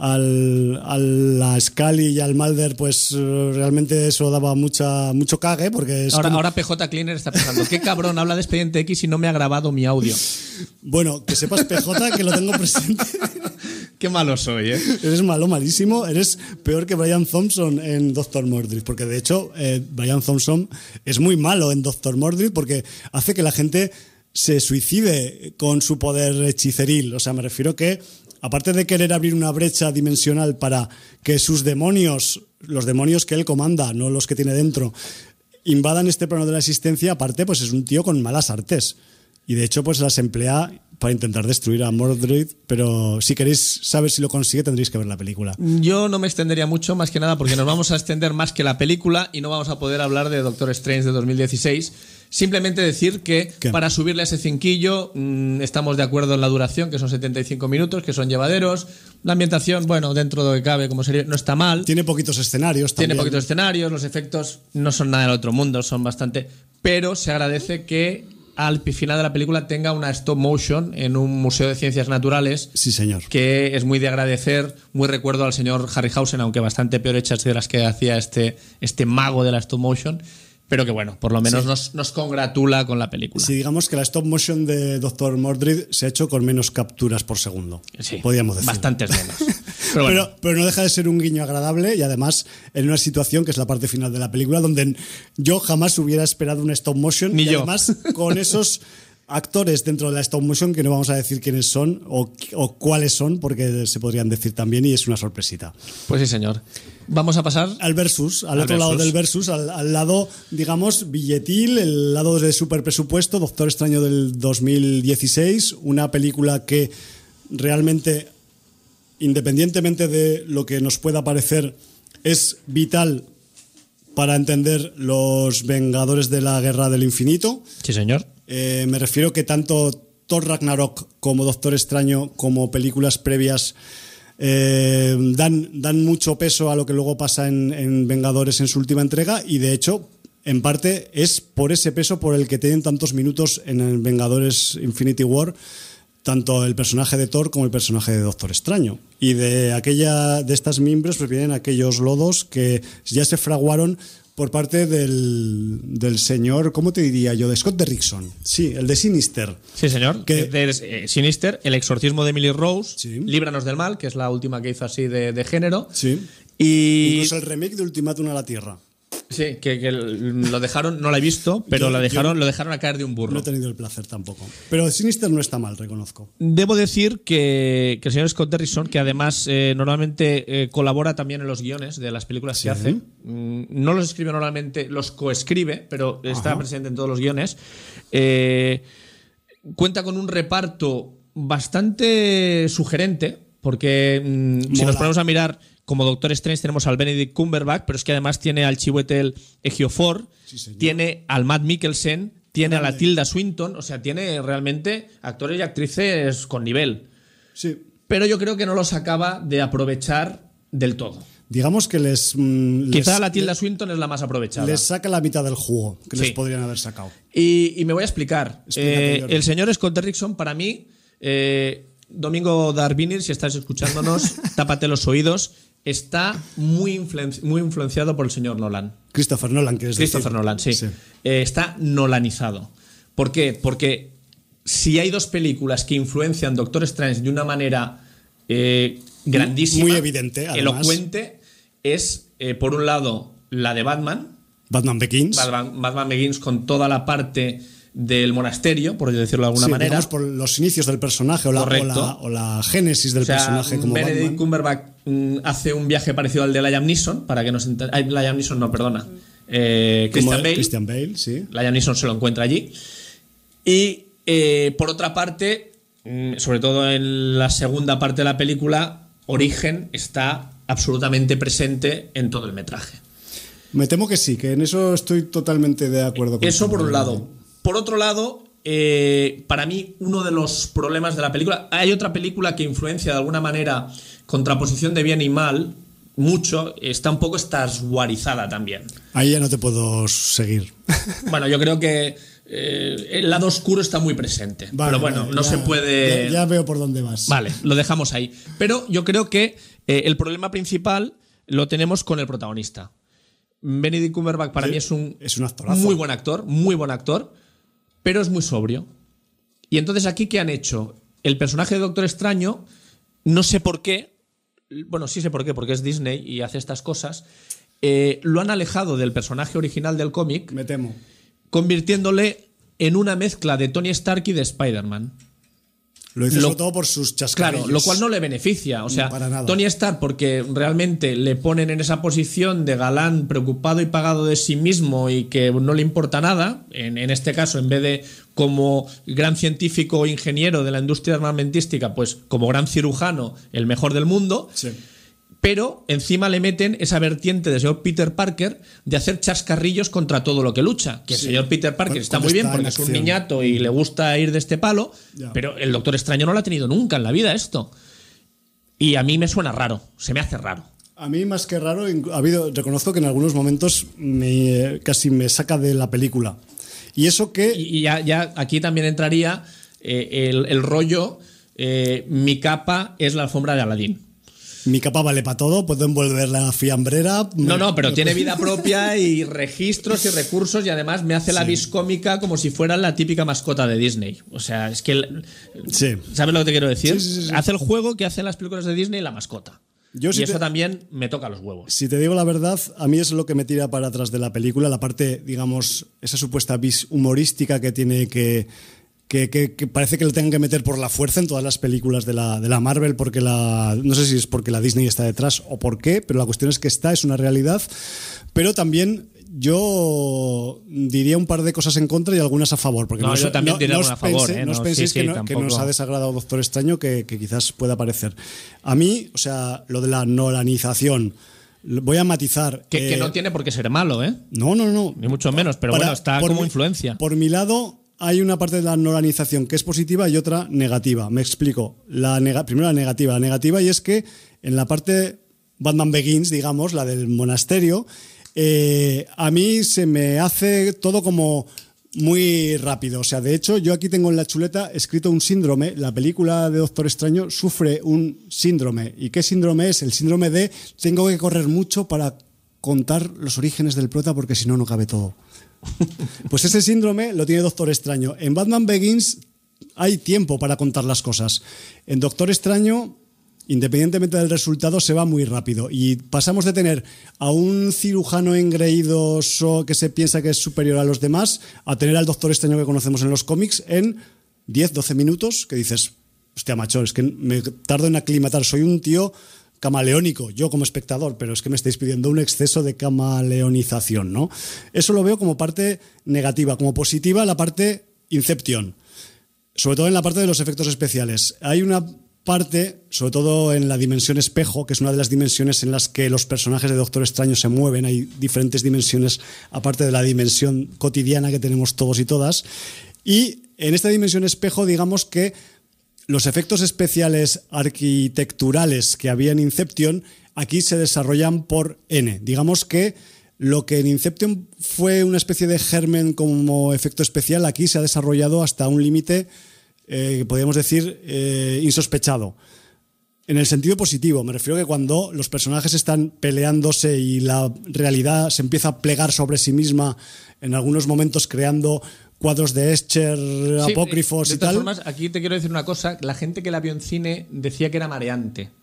Speaker 1: Al, a la Scully y al Mulder, pues realmente eso daba mucha mucho cague, porque es
Speaker 2: Ahora,
Speaker 1: como...
Speaker 2: ahora P J Cleaner está pensando, qué cabrón, habla de Expediente X y no me ha grabado mi audio.
Speaker 1: Bueno, que sepas, P J, que lo tengo presente.
Speaker 2: Qué malo soy, ¿eh?
Speaker 1: Eres malo, malísimo. Eres peor que Brian Thompson en doctor Mordrid, porque de hecho eh, Brian Thompson es muy malo en doctor Mordrid porque hace que la gente se suicide con su poder hechiceril. O sea, me refiero que aparte de querer abrir una brecha dimensional para que sus demonios, los demonios que él comanda, no los que tiene dentro, invadan este plano de la existencia, aparte pues es un tío con malas artes. Y de hecho pues las emplea para intentar destruir a Mordrid, pero si queréis saber si lo consigue tendréis que ver la película.
Speaker 2: Yo no me extendería mucho, más que nada porque nos vamos a extender más que la película y no vamos a poder hablar de Doctor Strange de dos mil dieciséis. Simplemente decir que
Speaker 1: ¿Qué?
Speaker 2: Para subirle a ese cinquillo mmm, estamos de acuerdo en la duración, que son setenta y cinco minutos, que son llevaderos. La ambientación, bueno, dentro de lo que cabe, como sería, no está mal.
Speaker 1: Tiene poquitos escenarios también.
Speaker 2: Tiene poquitos escenarios, los efectos no son nada del otro mundo, son bastante... Pero se agradece que al final de la película tenga una stop motion en un museo de ciencias naturales.
Speaker 1: Sí, señor.
Speaker 2: Que es muy de agradecer, muy recuerdo al señor Harryhausen, aunque bastante peor hechas de las que hacía este, este mago de la stop motion. Pero que bueno, por lo menos sí. nos, nos congratula con la película.
Speaker 1: Sí, digamos que la stop motion de doctor Mordrid se ha hecho con menos capturas por segundo.
Speaker 2: Sí,
Speaker 1: podríamos decir.
Speaker 2: Bastantes menos. Pero, bueno.
Speaker 1: pero, pero no deja de ser un guiño agradable y además en una situación que es la parte final de la película donde yo jamás hubiera esperado una stop motion.
Speaker 2: Ni
Speaker 1: y
Speaker 2: yo.
Speaker 1: Además con esos actores dentro de la stop motion que no vamos a decir quiénes son o, o cuáles son porque se podrían decir también y es una sorpresita.
Speaker 2: Pues sí, señor. Vamos a pasar
Speaker 1: al versus, al,
Speaker 2: al
Speaker 1: otro
Speaker 2: versus.
Speaker 1: lado del versus, al, al lado, digamos, billetil, el lado de superpresupuesto, Doctor Extraño del dos mil dieciséis, una película que realmente, independientemente de lo que nos pueda parecer, es vital para entender los Vengadores de la Guerra del Infinito.
Speaker 2: Sí, señor.
Speaker 1: Eh, me refiero que tanto Thor Ragnarok como Doctor Extraño como películas previas Eh, dan, dan mucho peso a lo que luego pasa en, en Vengadores en su última entrega y de hecho en parte es por ese peso por el que tienen tantos minutos en el Vengadores Infinity War tanto el personaje de Thor como el personaje de Doctor Extraño y de aquella de estas mimbres pues vienen aquellos lodos que ya se fraguaron por parte del, del señor, ¿cómo te diría yo? De Scott Derrickson. Sí, el de Sinister.
Speaker 2: Sí, señor.
Speaker 1: Que,
Speaker 2: de, de, eh, Sinister, El exorcismo de Emily Rose,
Speaker 1: sí.
Speaker 2: Líbranos del mal, que es la última que hizo así de, de género.
Speaker 1: Sí.
Speaker 2: Y
Speaker 1: incluso el remake de Ultimátum a la Tierra.
Speaker 2: Sí, que, que lo dejaron, no la he visto, pero
Speaker 1: yo,
Speaker 2: la dejaron,
Speaker 1: yo
Speaker 2: lo dejaron a caer de un burro.
Speaker 1: No he tenido el placer tampoco. Pero Sinister no está mal, reconozco.
Speaker 2: Debo decir que, que el señor Scott Derrickson, que además eh, normalmente eh, colabora también en los guiones de las películas
Speaker 1: sí.
Speaker 2: que hace, mm, no los escribe normalmente, los coescribe, pero está Ajá. presente en todos los guiones. Eh, cuenta con un reparto bastante sugerente. Porque mmm, si nos ponemos a mirar como Doctor Strange tenemos al Benedict Cumberbatch, pero es que además tiene al Chiwetel Ejiofor,
Speaker 1: sí,
Speaker 2: tiene al Matt Mikkelsen, tiene
Speaker 1: Grande.
Speaker 2: a la Tilda Swinton, o sea, tiene realmente actores y actrices con nivel.
Speaker 1: Sí.
Speaker 2: Pero yo creo que no los acaba de aprovechar del todo.
Speaker 1: Digamos que les... Mm,
Speaker 2: Quizá
Speaker 1: les,
Speaker 2: la Tilda Swinton es la más aprovechada.
Speaker 1: Les saca la mitad del jugo que
Speaker 2: Sí.
Speaker 1: les podrían haber sacado.
Speaker 2: Y, y me voy a explicar.
Speaker 1: Explícate,
Speaker 2: Eh,
Speaker 1: Jordi.
Speaker 2: el señor Scott Derrickson, para mí, eh, Domingo Darvinir, si estás escuchándonos, tápate los oídos, está muy, influen- muy influenciado por el señor Nolan.
Speaker 1: Christopher Nolan, quieres decir.
Speaker 2: Christopher Nolan, sí.
Speaker 1: Sí.
Speaker 2: Eh, está nolanizado. ¿Por qué? Porque si hay dos películas que influencian Doctor Strange de una manera eh, grandísima,
Speaker 1: Muy evidente, además.
Speaker 2: elocuente, es, eh, por un lado, la de Batman,
Speaker 1: Batman Begins.
Speaker 2: Batman, Batman Begins, con toda la parte del monasterio, por decirlo de alguna
Speaker 1: Sí,
Speaker 2: manera.
Speaker 1: digamos por los inicios del personaje o la, o
Speaker 2: Correcto.
Speaker 1: la, o la génesis del
Speaker 2: O sea,
Speaker 1: personaje como
Speaker 2: Benedict
Speaker 1: Batman.
Speaker 2: Cumberbatch mm, hace un viaje parecido al de Liam Neeson, para que nos ent- ay, Liam Neeson no, perdona. Eh,
Speaker 1: Como
Speaker 2: Christian Bale.
Speaker 1: Christian Bale, sí.
Speaker 2: Liam Neeson se lo encuentra allí. Y eh, por otra parte, mm, sobre todo en la segunda parte de la película, Origen está absolutamente presente en todo el metraje.
Speaker 1: Me temo que sí, que en eso estoy totalmente de acuerdo con
Speaker 2: Eso por un lado. Por otro lado, eh, para mí uno de los problemas de la película, hay otra película que influencia de alguna manera contraposición de bien y mal mucho, está un poco estasguarizada también.
Speaker 1: Ahí ya no te puedo seguir.
Speaker 2: Bueno, yo creo que eh, el lado oscuro está muy presente.
Speaker 1: Vale,
Speaker 2: pero bueno,
Speaker 1: vale,
Speaker 2: no
Speaker 1: ya-
Speaker 2: se puede...
Speaker 1: Ya, ya veo por dónde vas.
Speaker 2: Vale, lo dejamos ahí. Pero yo creo que eh, el problema principal lo tenemos con el protagonista. Benedict Cumberbatch para
Speaker 1: Sí,
Speaker 2: mí es un,
Speaker 1: es un actorazo.
Speaker 2: muy buen actor, muy buen actor, pero es muy sobrio. Y entonces aquí, ¿qué han hecho? El personaje de Doctor Extraño, no sé por qué, bueno, sí sé por qué, porque es Disney y hace estas cosas, eh, lo han alejado del personaje original del cómic,
Speaker 1: Me temo.
Speaker 2: convirtiéndole en una mezcla de Tony Stark y de Spider-Man.
Speaker 1: Lo hice
Speaker 2: Lo-
Speaker 1: sobre todo por sus chascarrillos.
Speaker 2: Claro, lo cual no le beneficia. O sea,
Speaker 1: Para nada.
Speaker 2: Tony Stark, porque realmente le ponen en esa posición de galán preocupado y pagado de sí mismo y que no le importa nada, en, en este caso, en vez de como gran científico o ingeniero de la industria armamentística, pues como gran cirujano, el mejor del mundo.
Speaker 1: Sí.
Speaker 2: Pero encima le meten esa vertiente del señor Peter Parker de hacer chascarrillos contra todo lo que lucha. Que el
Speaker 1: Sí.
Speaker 2: señor Peter Parker
Speaker 1: Cuando-
Speaker 2: está
Speaker 1: cuando
Speaker 2: muy bien
Speaker 1: está en
Speaker 2: porque es un
Speaker 1: acción.
Speaker 2: niñato y le gusta ir de este palo,
Speaker 1: Ya.
Speaker 2: pero el Doctor Extraño no lo ha tenido nunca en la vida esto. Y a mí me suena raro, se me hace raro.
Speaker 1: A mí más que raro, inc- ha habido, reconozco que en algunos momentos me, casi me saca de la película. Y eso que...
Speaker 2: Y, y ya, ya aquí también entraría eh, el, el rollo, eh, mi capa es la alfombra de Aladín.
Speaker 1: Mi capa vale para todo, puedo envolver la fiambrera.
Speaker 2: No, no, pero
Speaker 1: me-
Speaker 2: tiene vida propia y registros y recursos y además me hace la vis cómica como si fuera la típica mascota de Disney. O sea, es que... el-
Speaker 1: Sí.
Speaker 2: ¿Sabes lo que te quiero decir?
Speaker 1: Sí, sí, sí, sí.
Speaker 2: Hace el juego que hacen las películas de Disney la mascota.
Speaker 1: Yo
Speaker 2: y
Speaker 1: sí
Speaker 2: eso
Speaker 1: te-
Speaker 2: también me toca los huevos.
Speaker 1: Si te digo la verdad, a mí es lo que me tira para atrás de la película, la parte, digamos, esa supuesta vis humorística que tiene que... Que, que- que parece que lo tengan que meter por la fuerza en todas las películas de la, de la Marvel, porque la. No sé si es porque la Disney está detrás o por qué, pero la cuestión es que está, es una realidad. Pero también yo diría un par de cosas en contra y algunas a favor. Porque
Speaker 2: No,
Speaker 1: os-
Speaker 2: yo también diría
Speaker 1: os
Speaker 2: alguna a favor,
Speaker 1: pense-
Speaker 2: ¿eh?
Speaker 1: no os
Speaker 2: No,
Speaker 1: penséis
Speaker 2: sí,
Speaker 1: que,
Speaker 2: sí,
Speaker 1: no- que
Speaker 2: tampoco.
Speaker 1: nos ha desagradado Doctor Extraño, que, que quizás pueda parecer. A mí, o sea, lo de la nolanización, voy a matizar.
Speaker 2: Que, que
Speaker 1: eh,
Speaker 2: no tiene por qué ser malo, ¿eh?
Speaker 1: No, no, no.
Speaker 2: Ni mucho menos, pero
Speaker 1: Para-
Speaker 2: bueno, está
Speaker 1: por
Speaker 2: como
Speaker 1: mi-
Speaker 2: influencia.
Speaker 1: Por mi lado, hay una parte de la nolanización que es positiva y otra negativa. Me explico. La nega- primero la negativa. La negativa y es que en la parte Batman Begins, digamos, la del monasterio, eh, a mí se me hace todo como muy rápido. O sea, de hecho, yo aquí tengo en la chuleta escrito un síndrome. La película de Doctor Extraño sufre un síndrome. ¿Y qué síndrome es? El síndrome de tengo que correr mucho para contar los orígenes del prota porque si no, no cabe todo. Pues ese síndrome lo tiene Doctor Extraño. En Batman Begins hay tiempo para contar las cosas. En Doctor Extraño, independientemente del resultado, se va muy rápido. Y pasamos de tener a un cirujano engreído so- que se piensa que es superior a los demás a tener al Doctor Extraño que conocemos en los cómics en diez, doce minutos, que dices, hostia, macho, es que me tardo en aclimatar. Soy un tío camaleónico, yo como espectador, pero es que me estáis pidiendo un exceso de camaleonización, ¿no? Eso lo veo como parte negativa. Como positiva, la parte Inception. Sobre todo en la parte de los efectos especiales. Hay una parte, sobre todo en la dimensión espejo, que es una de las dimensiones en las que los personajes de Doctor Extraño se mueven. Hay diferentes dimensiones, aparte de la dimensión cotidiana que tenemos todos y todas. Y en esta dimensión espejo, digamos que los efectos especiales arquitecturales que había en Inception aquí se desarrollan por N. Digamos que lo que en Inception fue una especie de germen como efecto especial, aquí se ha desarrollado hasta un límite, eh, podríamos decir, eh, insospechado. En el sentido positivo, me refiero a que cuando los personajes están peleándose y la realidad se empieza a plegar sobre sí misma, en algunos momentos creando cuadros de Escher, sí, apócrifos
Speaker 2: de, de
Speaker 1: y tal.
Speaker 2: Formas, aquí te quiero decir una cosa, la gente que la vio en cine decía que era mareante.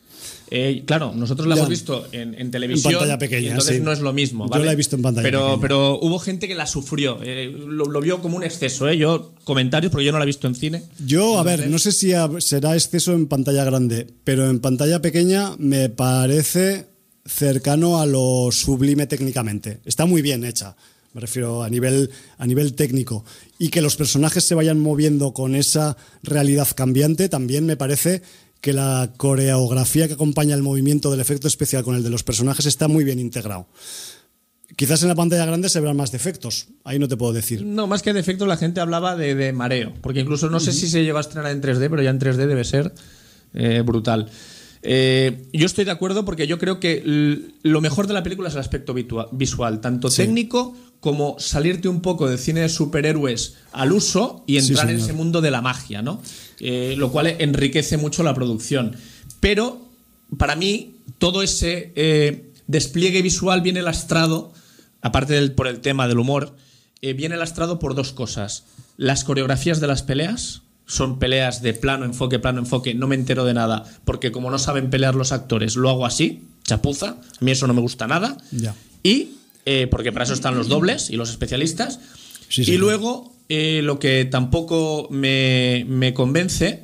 Speaker 2: Eh, claro, nosotros la ya. hemos visto en, en televisión,
Speaker 1: en pantalla pequeña,
Speaker 2: entonces
Speaker 1: sí.
Speaker 2: no es lo mismo, ¿vale?
Speaker 1: Yo la he visto en pantalla
Speaker 2: pero,
Speaker 1: pequeña.
Speaker 2: Pero hubo gente que la sufrió, eh, lo, lo vio como un exceso, ¿eh? Yo, comentarios, porque yo no la he visto en cine.
Speaker 1: Yo, a ver, no sé si será exceso en pantalla grande, pero en pantalla pequeña me parece cercano a lo sublime técnicamente. Está muy bien hecha, me refiero a nivel, a nivel técnico. Y que los personajes se vayan moviendo con esa realidad cambiante también me parece que la coreografía que acompaña el movimiento del efecto especial con el de los personajes está muy bien integrado. Quizás en la pantalla grande se verán más defectos, ahí no te puedo decir.
Speaker 2: No, más que defectos la gente hablaba de, de mareo, porque incluso no sé si se llegó a estrenar en tres D, pero ya en tres D debe ser eh, brutal. Eh, yo estoy de acuerdo porque yo creo que lo mejor de la película es el aspecto visual, tanto sí. técnico como salirte un poco del cine de superhéroes al uso y entrar sí, en ese mundo de la magia, ¿no? Eh, lo cual enriquece mucho la producción. Pero para mí todo ese eh, despliegue visual viene lastrado, aparte del, por el tema del humor, eh, viene lastrado por dos cosas. Las coreografías de las peleas son peleas de plano, enfoque, plano, enfoque, no me entero de nada, porque como no saben pelear los actores, lo hago así, chapuza, a mí eso no me gusta nada.
Speaker 1: Ya.
Speaker 2: Y, eh, porque para eso están los dobles y los especialistas. Sí, sí, y luego, eh, lo que tampoco me, me convence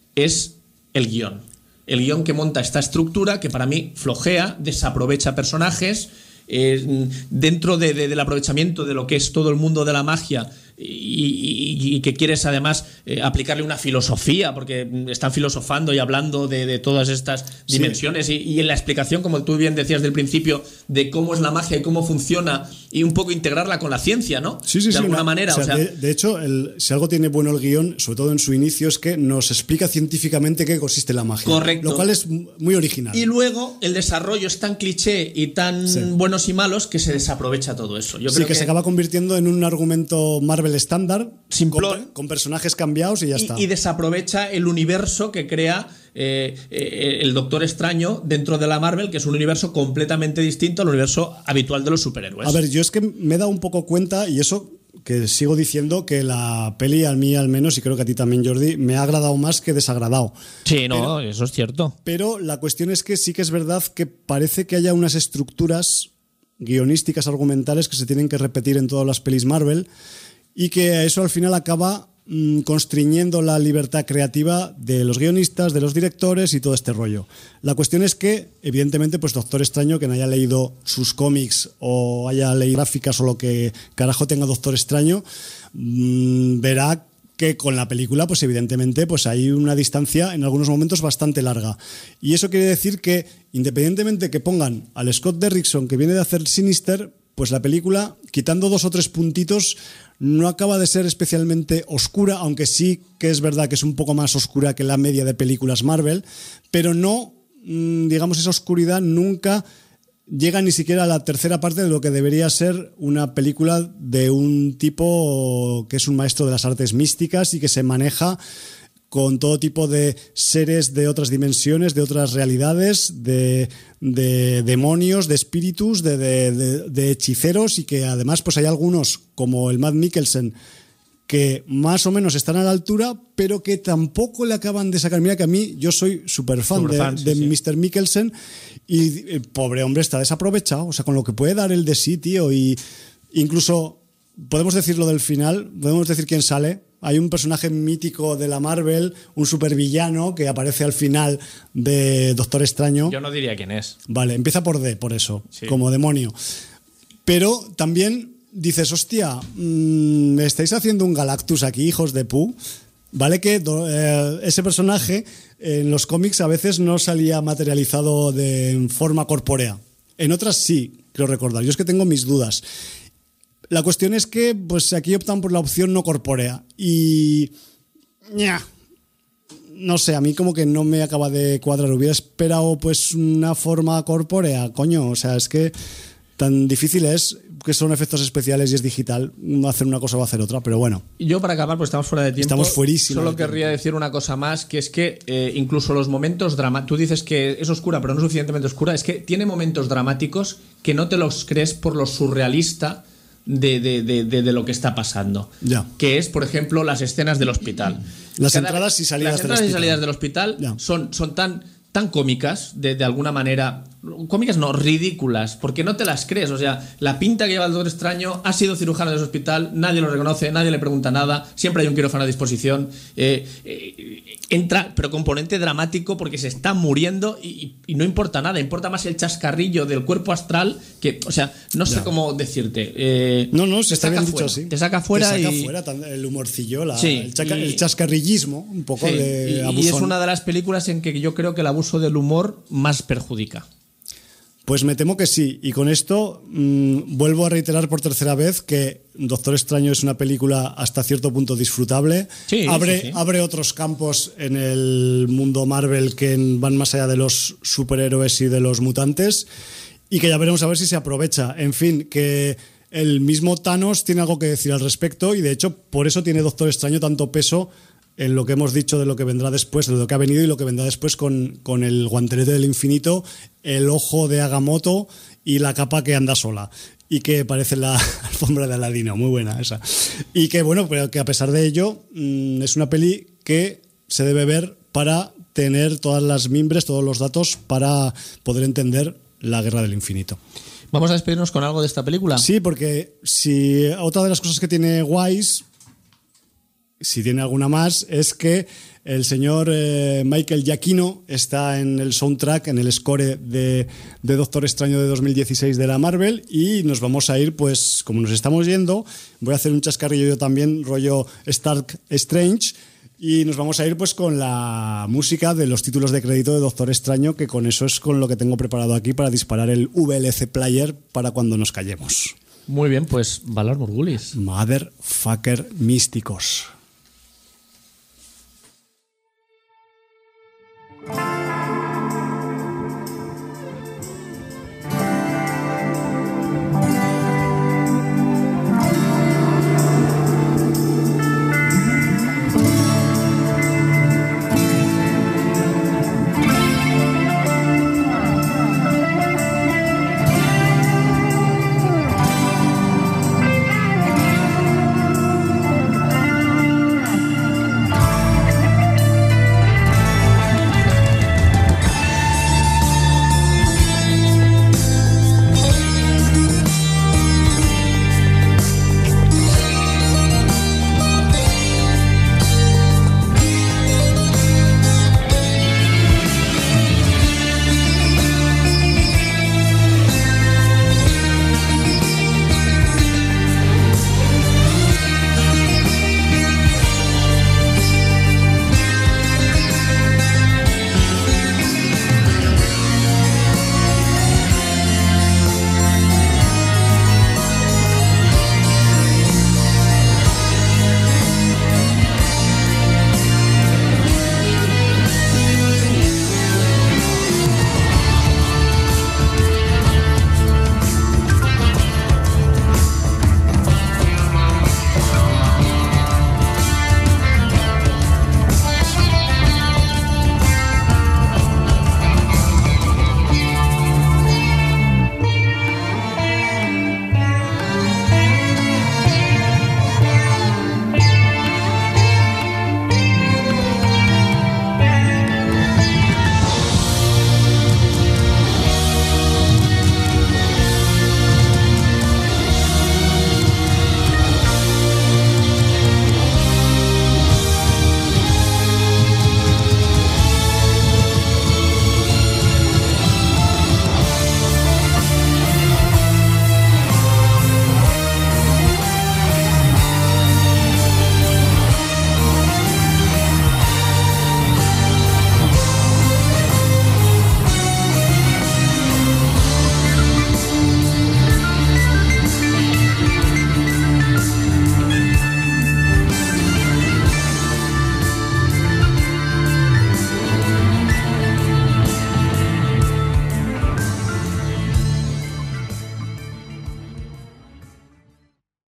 Speaker 2: es el guión. El guión que monta esta estructura, que para mí flojea, desaprovecha personajes, eh, dentro de, de, del aprovechamiento de lo que es todo el mundo de la magia, y, y, y que quieres además eh, aplicarle una filosofía, porque están filosofando y hablando de, de todas estas dimensiones, sí. y, y en la explicación, como tú bien decías del principio, de cómo es la magia y cómo funciona, y un poco integrarla con la ciencia, ¿no?
Speaker 1: Sí, sí,
Speaker 2: de
Speaker 1: sí,
Speaker 2: alguna
Speaker 1: una,
Speaker 2: manera.
Speaker 1: O sea,
Speaker 2: o sea,
Speaker 1: de, de hecho, el, si algo tiene bueno el guión, sobre todo en su inicio, es que nos explica científicamente qué consiste la magia.
Speaker 2: Correcto.
Speaker 1: Lo cual es muy original.
Speaker 2: Y luego el desarrollo es tan cliché y tan sí. buenos y malos que se desaprovecha todo eso. Yo
Speaker 1: sí,
Speaker 2: creo
Speaker 1: que, que se acaba convirtiendo en un argumento Marvel estándar, con, con personajes cambiados y ya
Speaker 2: y,
Speaker 1: está.
Speaker 2: Y desaprovecha el universo que crea eh, eh, el Doctor Extraño dentro de la Marvel, que es un universo completamente distinto al universo habitual de los superhéroes.
Speaker 1: A ver, yo es que me he dado un poco cuenta, y eso que sigo diciendo, que la peli, a mí al menos, y creo que a ti también, Jordi, me ha agradado más que desagradado.
Speaker 2: Sí, no,
Speaker 1: pero,
Speaker 2: eso es cierto.
Speaker 1: Pero la cuestión es que sí que es verdad que parece que haya unas estructuras guionísticas, argumentales, que se tienen que repetir en todas las pelis Marvel, y que eso al final acaba mmm, constriñendo la libertad creativa de los guionistas, de los directores y todo este rollo. La cuestión es que, evidentemente, pues Doctor Extraño, que no haya leído sus cómics o haya leído gráficas o lo que carajo tenga Doctor Extraño, mmm, verá que con la película, pues evidentemente, pues hay una distancia en algunos momentos bastante larga. Y eso quiere decir que, independientemente que pongan al Scott Derrickson, que viene de hacer Sinister, pues la película, quitando dos o tres puntitos, no acaba de ser especialmente oscura, aunque sí que es verdad que es un poco más oscura que la media de películas Marvel, pero no, digamos, esa oscuridad nunca llega ni siquiera a la tercera parte de lo que debería ser una película de un tipo que es un maestro de las artes místicas y que se maneja con todo tipo de seres de otras dimensiones, de otras realidades, de, de demonios, de espíritus, de, de, de, de hechiceros, y que además pues hay algunos, como el Matt Mikkelsen, que más o menos están a la altura, pero que tampoco le acaban de sacar. Mira que a mí, yo soy súper fan de, fan, sí, de sí. mister Mikkelsen, y el pobre hombre está desaprovechado, o sea, con lo que puede dar el de sí, tío, y incluso podemos decir lo del final, podemos decir quién sale. Hay un personaje mítico de la Marvel, un supervillano que aparece al final de Doctor Extraño.
Speaker 2: Yo no diría quién es.
Speaker 1: Vale, empieza por D, por eso, sí. como demonio. Pero también dices, hostia, mmm, ¿me estáis haciendo un Galactus aquí, hijos de pu? Vale que do, eh, ese personaje en los cómics a veces no salía materializado de en forma corpórea. En otras sí, creo recordar. Yo es que tengo mis dudas. La cuestión es que pues aquí optan por la opción no corpórea. Y... ¡Nya! No sé, a mí como que no me acaba de cuadrar. Hubiera esperado pues una forma corpórea, coño. O sea, es que tan difícil es, que son efectos especiales y es digital, hacer una cosa o hacer otra, pero bueno.
Speaker 2: Yo para acabar, pues estamos fuera de tiempo.
Speaker 1: Estamos fuerísimos.
Speaker 2: Solo querría decir una cosa más, que es que eh, incluso los momentos dramáticos, tú dices que es oscura, pero no suficientemente oscura, es que tiene momentos dramáticos que no te los crees por lo surrealista de, de, de, de, de lo que está pasando.
Speaker 1: Ya.
Speaker 2: Que es, por ejemplo, las escenas del hospital.
Speaker 1: Las
Speaker 2: Cada,
Speaker 1: entradas y salidas
Speaker 2: las
Speaker 1: del
Speaker 2: entradas
Speaker 1: hospital.
Speaker 2: y salidas del hospital
Speaker 1: Ya.
Speaker 2: son, son tan, tan cómicas, de, de alguna manera. Cómicas no, ridículas, porque no te las crees. O sea, la pinta que lleva el Doctor Extraño, ha sido cirujano de ese hospital, nadie lo reconoce, nadie le pregunta nada, siempre hay un quirófano a disposición. Eh, eh, entra, pero componente dramático porque se está muriendo y, y no importa nada, importa más el chascarrillo del cuerpo astral que, o sea, no sé
Speaker 1: Ya.
Speaker 2: cómo decirte. Eh,
Speaker 1: No, no, se está bien
Speaker 2: fuera,
Speaker 1: dicho así.
Speaker 2: Te saca fuera
Speaker 1: Te saca
Speaker 2: y...
Speaker 1: fuera el humorcillo, la,
Speaker 2: Sí,
Speaker 1: el, chaca,
Speaker 2: y-
Speaker 1: el chascarrillismo, un poco
Speaker 2: Sí,
Speaker 1: de
Speaker 2: y, y
Speaker 1: abusón.
Speaker 2: es una de las películas en que yo creo que el abuso del humor más perjudica.
Speaker 1: Pues me temo que sí. Y con esto mmm, vuelvo a reiterar por tercera vez que Doctor Extraño es una película hasta cierto punto disfrutable.
Speaker 2: Sí,
Speaker 1: abre,
Speaker 2: sí, sí.
Speaker 1: abre otros campos en el mundo Marvel que van más allá de los superhéroes y de los mutantes. Y que ya veremos a ver si se aprovecha. En fin, que el mismo Thanos tiene algo que decir al respecto. Y de hecho, por eso tiene Doctor Extraño tanto peso en lo que hemos dicho de lo que vendrá después, de lo que ha venido y lo que vendrá después con, con el guantelete del infinito, el ojo de Agamotto y la capa que anda sola. Y que parece la alfombra de Aladino, muy buena esa. Y que bueno, pero que a pesar de ello, mmm, es una peli que se debe ver para tener todas las mimbres, todos los datos para poder entender la Guerra del Infinito.
Speaker 2: Vamos a despedirnos con algo de esta película.
Speaker 1: Sí, porque si otra de las cosas que tiene guays, si tiene alguna más, es que el señor eh, Michael Giacchino está en el soundtrack, en el score de, de Doctor Extraño de dos mil dieciséis de la Marvel, y nos vamos a ir, pues como nos estamos yendo, voy a hacer un chascarrillo yo también, rollo Stark Strange, y nos vamos a ir pues con la música de los títulos de crédito de Doctor Extraño, que con eso es con lo que tengo preparado aquí para disparar el V L C Player para cuando nos callemos.
Speaker 2: Muy bien, pues Valar Morgulis.
Speaker 1: Motherfucker místicos.